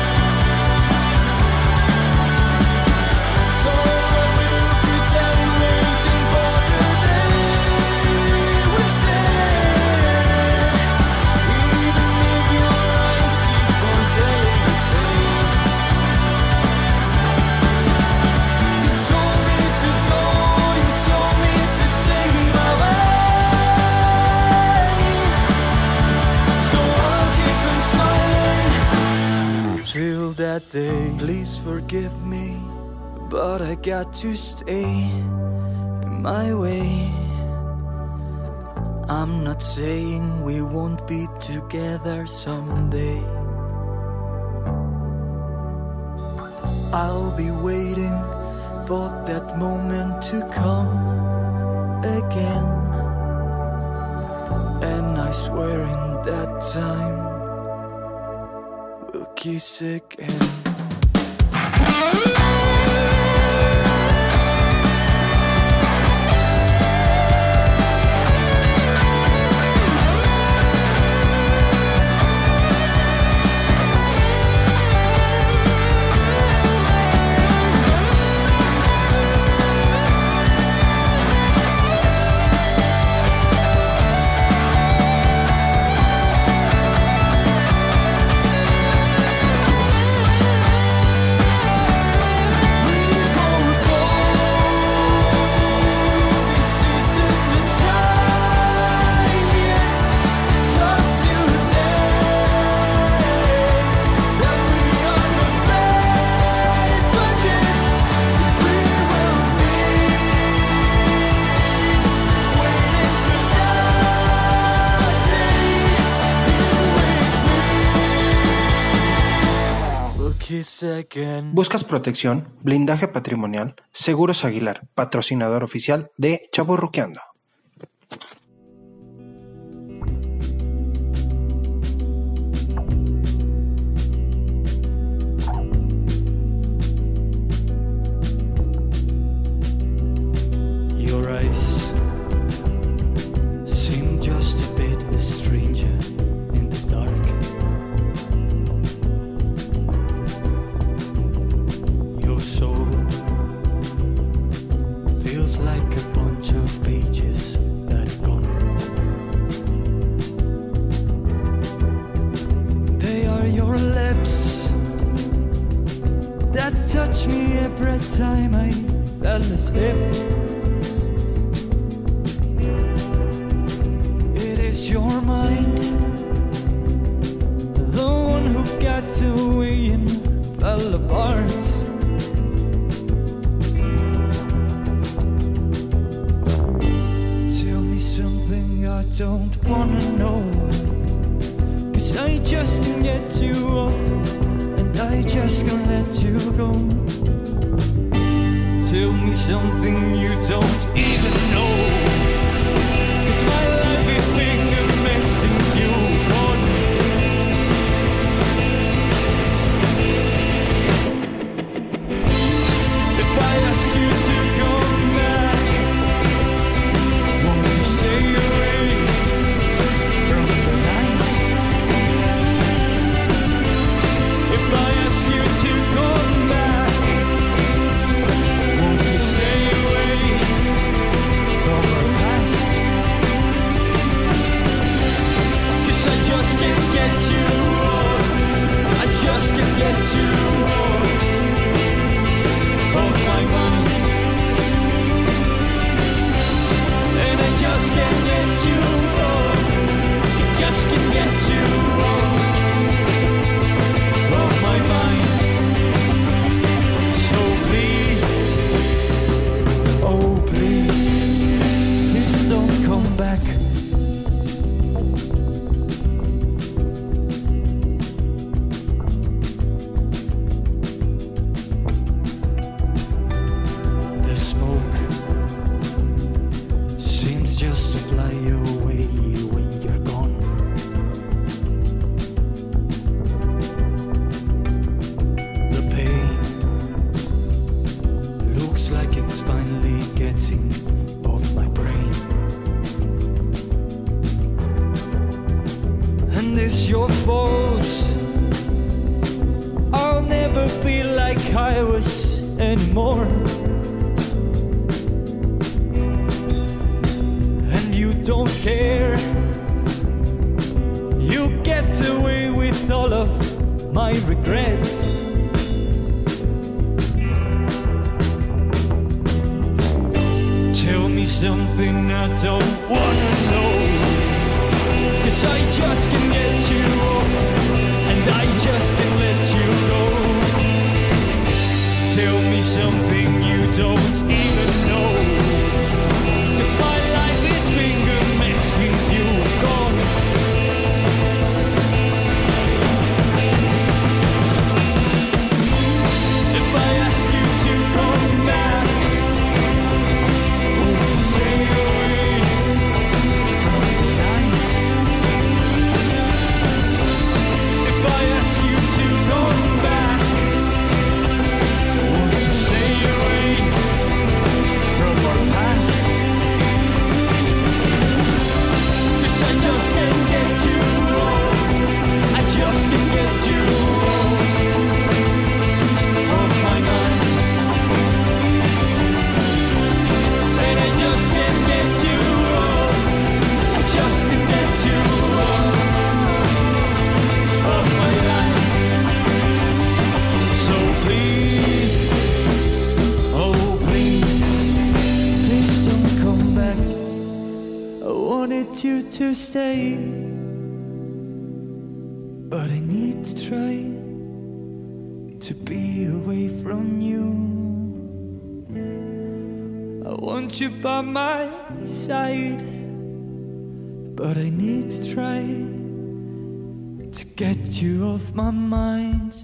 So I will pretend waiting for the day we say. that day. Please forgive me, but I got to stay in my way. I'm not saying we won't be together someday. I'll be waiting for that moment to come again. And I swear in that time we'll kiss again. ¿Buscas protección, blindaje patrimonial? Seguros Aguilar, patrocinador oficial de Chavorruqueando. Your eyes seem just a bit a stranger in the dark. Soul feels like a bunch of pages that are gone. They are your lips that touch me every time I fell asleep. It is your mind, the one who got away and fell apart. I don't wanna know, 'cause I just can't get you off, and I just can't let you go. Tell me something you don't even know, 'cause my life is being a mess since you're gone. If I ask you to come back, won't you stay away from the night? If I ask you to come back, won't you stay away from our past? 'Cause I just can't get you off, I just can't get you off my mind. And I just can't get you off, just can't get you off my mind. So please, oh please, please don't come back. The smoke seems just to fly away when you're gone. The pain looks like it's finally getting off my brain. And it's your fault, I'll never be like I was anymore. You don't care, you get away with all of my regrets. Tell me something I don't wanna know, 'cause I just can't get you off, and I just can't let you go. to stay, but I need to try to be away from you. I want you by my side, but I need to try to get you off my mind.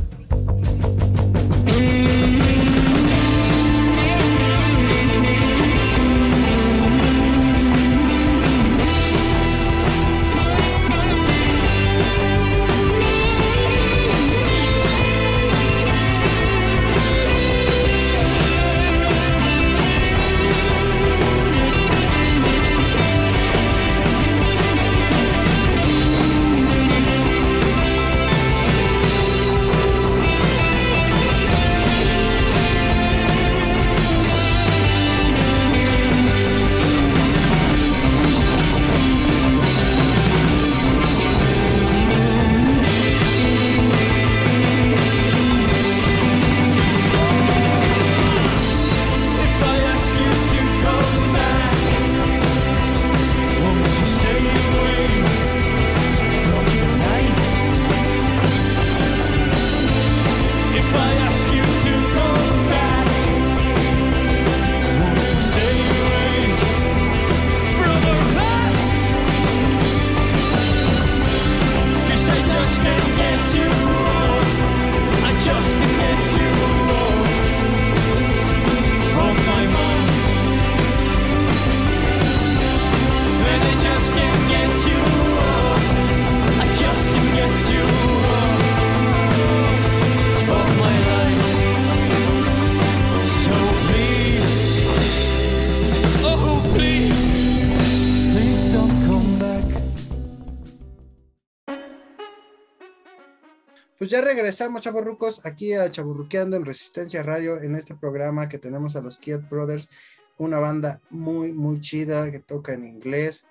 Pues ya regresamos, chavorrucos, aquí a Chavorruqueando en Resistencia Radio, en este programa que tenemos a los Kiat Brothers, una banda muy, muy chida que toca en inglés.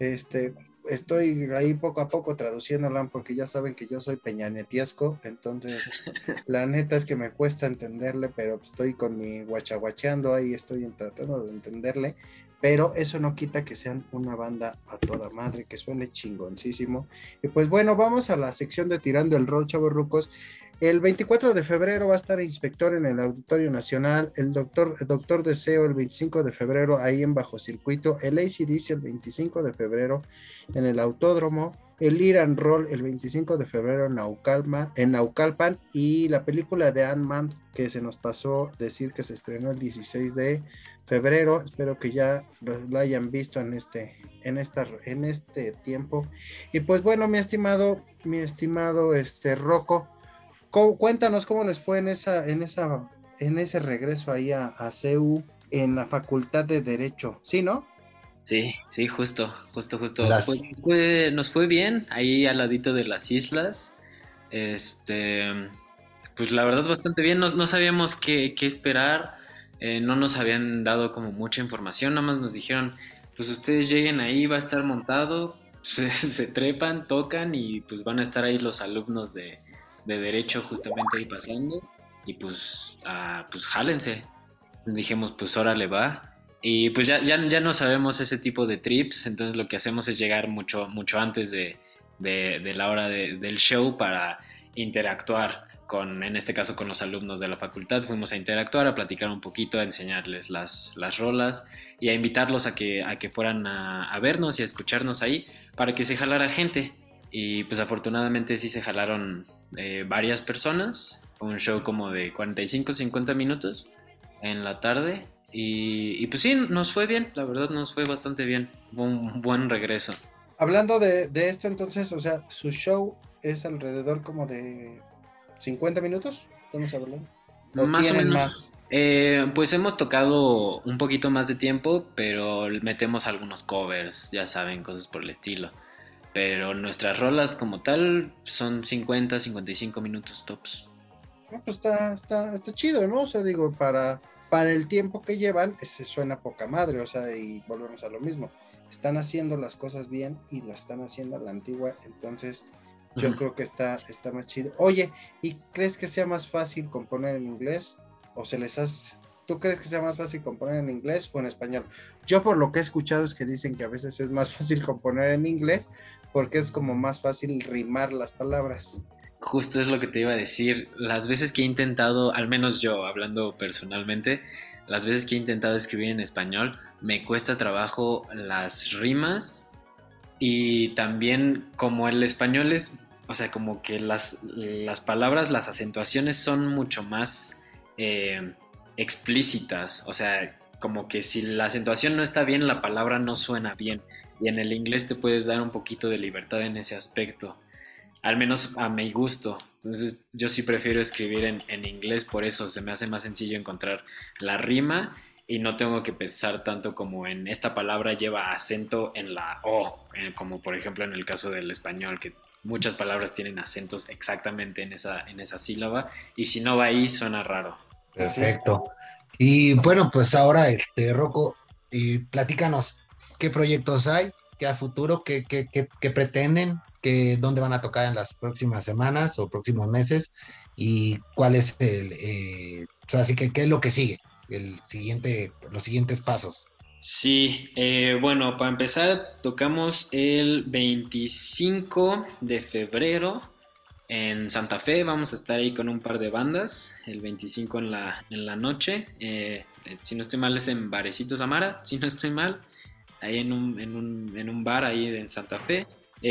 Estoy ahí poco a poco traduciéndola porque ya saben que yo soy peñanetiesco, entonces la neta es que me cuesta entenderle, pero estoy con mi guachaguacheando ahí, estoy tratando de entenderle, pero eso no quita que sean una banda a toda madre, que suene chingoncísimo. Y pues bueno, vamos a la sección de Tirando el Rol, chavorrucos. El 24 de febrero va a estar Inspector en el Auditorio Nacional, el Doctor Deseo el 25 de febrero ahí en Bajo Circuito, el AC/DC el 25 de febrero en el Autódromo, el Iran Roll el 25 de febrero en Naucalpan, y la película de Ant-Man, que se nos pasó decir que se estrenó el 16 de febrero, espero que ya lo hayan visto en este tiempo. Y pues bueno, mi estimado Rocco, cuéntanos cómo les fue en ese regreso ahí a CEU en la Facultad de Derecho, ¿sí, no? Sí, justo. Nos fue bien ahí al ladito de las islas. Pues la verdad bastante bien. No sabíamos qué esperar. No nos habían dado como mucha información. Nada más nos dijeron, pues ustedes lleguen ahí, va a estar montado. Se trepan, tocan y pues van a estar ahí los alumnos de Derecho justamente ahí pasando. Y pues jálense. Dijimos, pues órale va. Y pues ya no sabemos ese tipo de trips, entonces lo que hacemos es llegar mucho antes de la hora del show para interactuar en este caso con los alumnos de la facultad. Fuimos a interactuar, a platicar un poquito, a enseñarles las rolas y a invitarlos a que fueran a vernos y a escucharnos ahí para que se jalara gente. Y pues afortunadamente sí se jalaron varias personas. Fue un show como de 45-50 minutos en la tarde. Y pues sí, nos fue bien, la verdad nos fue bastante bien, un buen regreso. Hablando de esto entonces, o sea, su show es alrededor como de 50 minutos, ¿estamos hablando? ¿O más o menos más? Pues hemos tocado un poquito más de tiempo, pero metemos algunos covers, ya saben, cosas por el estilo. Pero nuestras rolas como tal son 50-55 minutos tops. No, pues está chido, ¿no? O sea, digo, para el tiempo que llevan, se suena poca madre, o sea, y volvemos a lo mismo. Están haciendo las cosas bien y lo están haciendo a la antigua, entonces yo creo que está más chido. Oye, ¿y crees que sea más fácil componer en inglés o se les ¿Tú crees que sea más fácil componer en inglés o en español? Yo por lo que he escuchado es que dicen que a veces es más fácil componer en inglés porque es como más fácil rimar las palabras. Justo es lo que te iba a decir. Las veces que he intentado, al menos yo, hablando personalmente, las veces que he intentado escribir en español, me cuesta trabajo las rimas y también como el español es, o sea, como que las palabras, las acentuaciones son mucho más explícitas. O sea, como que si la acentuación no está bien, la palabra no suena bien. Y en el inglés te puedes dar un poquito de libertad en ese aspecto. Al menos a mi gusto. Entonces yo sí prefiero escribir en inglés, por eso se me hace más sencillo encontrar la rima y no tengo que pensar tanto como en esta palabra lleva acento en la O, como por ejemplo en el caso del español, que muchas palabras tienen acentos exactamente en esa sílaba y si no va ahí suena raro. Perfecto. Y bueno, pues ahora, Rocco, y platícanos, ¿qué proyectos hay? ¿Qué a futuro? ¿Qué pretenden? ¿Dónde van a tocar en las próximas semanas o próximos meses? ¿Y cuál es o sea, así que qué es lo que sigue? Los siguientes pasos. Sí, bueno, para empezar, tocamos el 25 de febrero en Santa Fe. Vamos a estar ahí con un par de bandas, el 25 en la noche. Si no estoy mal, es en Barecitos Amara, si no estoy mal, ahí en un bar ahí en Santa Fe.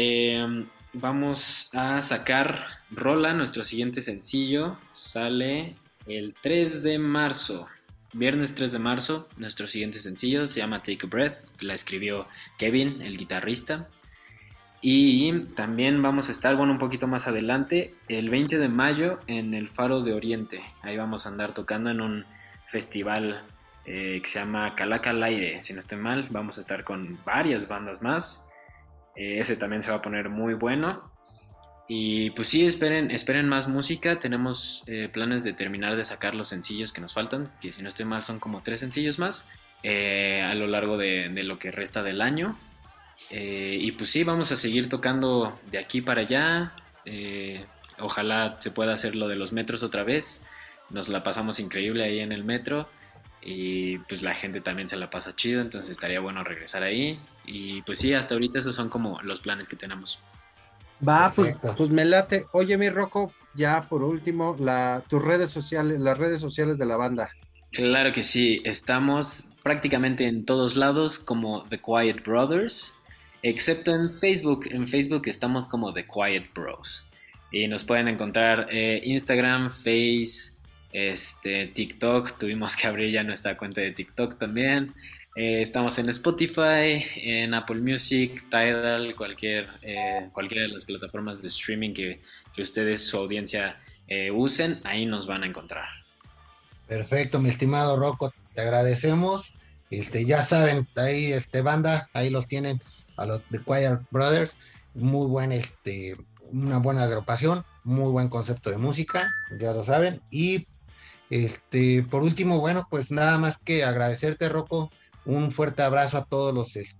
Vamos a sacar rola, nuestro siguiente sencillo sale el 3 de marzo. Viernes 3 de marzo, nuestro siguiente sencillo se llama Take a Breath, la escribió Kevin, el guitarrista. Y también vamos a estar, bueno, un poquito más adelante, el 20 de mayo en el Faro de Oriente. Ahí vamos a andar tocando en un festival que se llama Calaca al Aire, si no estoy mal. Vamos a estar con varias bandas más. Ese también se va a poner muy bueno. Y pues sí, esperen más música. Tenemos planes de terminar de sacar los sencillos que nos faltan, que si no estoy mal son como 3 sencillos más a lo largo de lo que resta del año. Y pues sí, vamos a seguir tocando de aquí para allá. Ojalá se pueda hacer lo de los metros otra vez. Nos la pasamos increíble ahí en el metro. Y pues la gente también se la pasa chido, entonces estaría bueno regresar ahí. Y pues sí, hasta ahorita esos son como los planes que tenemos. Va, pues me late. Oye, mi Rocco, ya por último, tus redes sociales, las redes sociales de la banda. Claro que sí, estamos prácticamente en todos lados como The Quiet Brothers, excepto en Facebook. En Facebook estamos como The Quiet Bros. Y nos pueden encontrar Instagram, Face, TikTok. Tuvimos que abrir ya nuestra cuenta de TikTok también. Estamos en Spotify, en Apple Music, Tidal, cualquiera de las plataformas de streaming que ustedes, su audiencia, usen, ahí nos van a encontrar. Perfecto, mi estimado Rocco, te agradecemos. Ya saben, ahí banda, ahí los tienen a los The Quiet Brothers, muy buen una buena agrupación, muy buen concepto de música, ya lo saben. Y por último, bueno, pues nada más que agradecerte, Rocco. Un fuerte abrazo a todos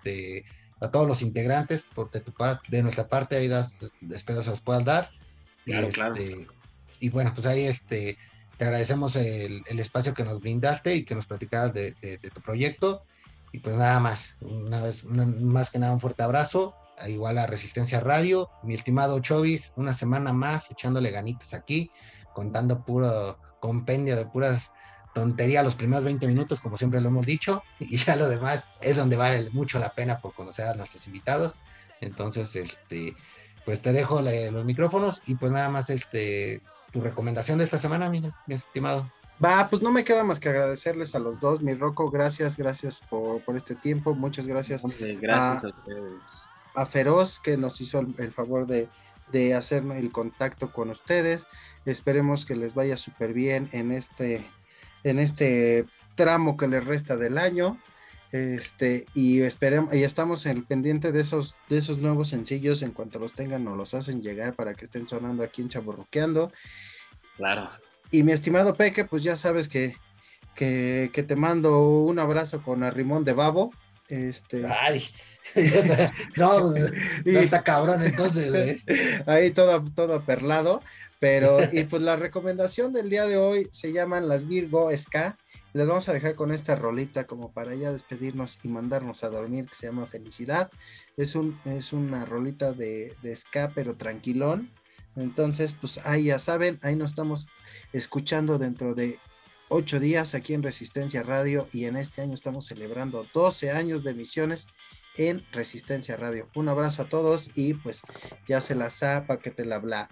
los integrantes, de nuestra parte, ahí espero se los puedas dar. Claro, claro. Y bueno, pues ahí te agradecemos el espacio que nos brindaste y que nos platicaras de tu proyecto. Y pues nada más, más que nada un fuerte abrazo, igual a Resistencia Radio. Mi estimado Chovis, una semana más echándole ganitas aquí, contando puro compendio de puras tontería los primeros 20 minutos, como siempre lo hemos dicho, y ya lo demás es donde vale mucho la pena por conocer a nuestros invitados. Entonces, pues te dejo los micrófonos y pues nada más tu recomendación de esta semana, mi estimado. Va, pues no me queda más que agradecerles a los dos, mi Rocco, gracias por este tiempo, muchas gracias. Gracias a ustedes. A Feroz, que nos hizo el favor de hacer el contacto con ustedes. Esperemos que les vaya súper bien en este tramo que les resta del año, y estamos en el pendiente de esos nuevos sencillos. En cuanto los tengan nos los hacen llegar para que estén sonando aquí en Chavorruqueando. Claro. Y mi estimado Peque, pues ya sabes que te mando un abrazo con arrimón de babo. Ay, no, no está cabrón entonces, ahí todo perlado. Pero, y pues la recomendación del día de hoy se llaman las Virgo Ska, Les vamos a dejar con esta rolita como para ya despedirnos y mandarnos a dormir, que se llama Felicidad. Es una rolita de ska, pero tranquilón. Entonces, pues ahí ya saben, ahí nos estamos escuchando dentro de 8 días aquí en Resistencia Radio, y en este año estamos celebrando 12 años de emisiones en Resistencia Radio. Un abrazo a todos y pues ya se la zapa que te la bla.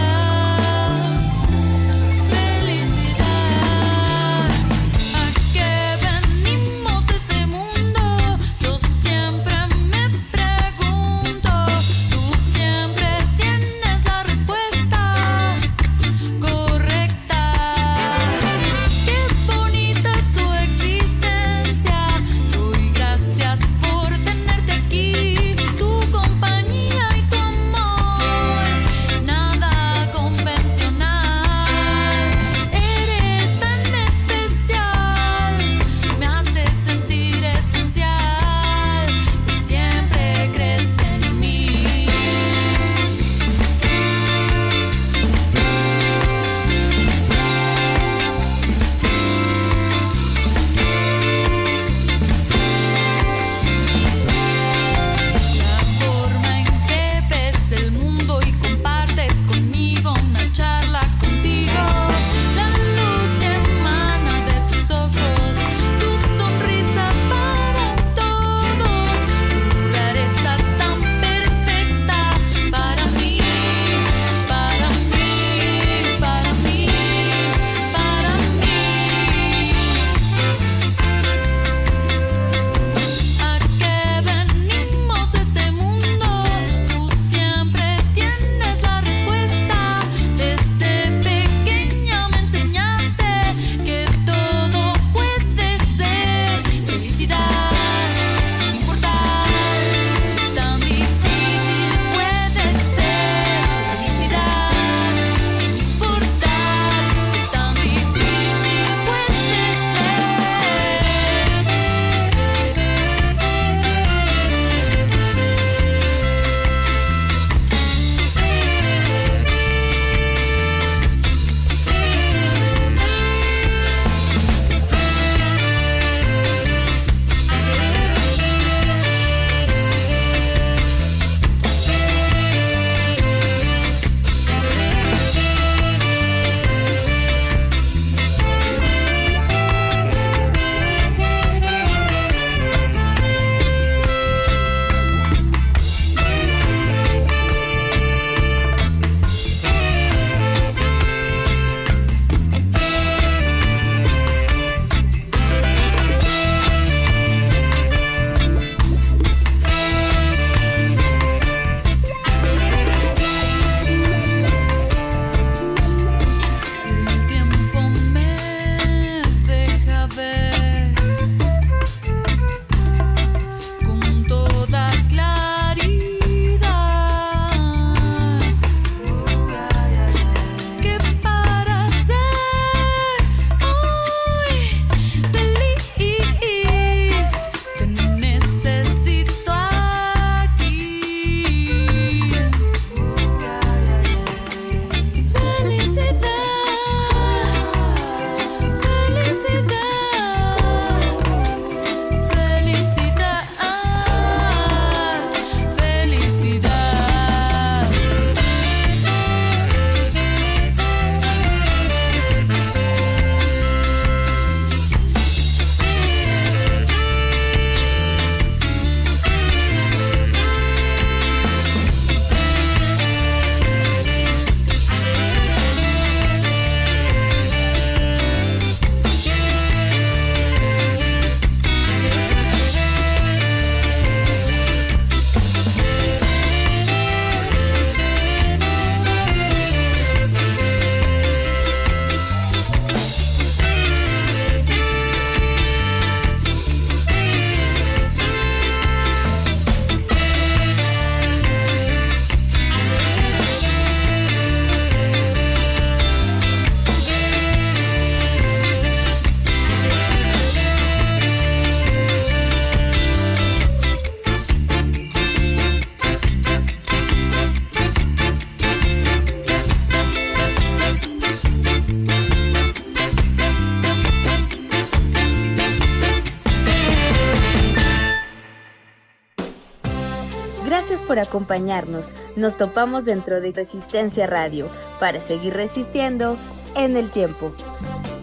Aquel por acompañarnos. Nos topamos dentro de Resistencia Radio para seguir resistiendo en el tiempo.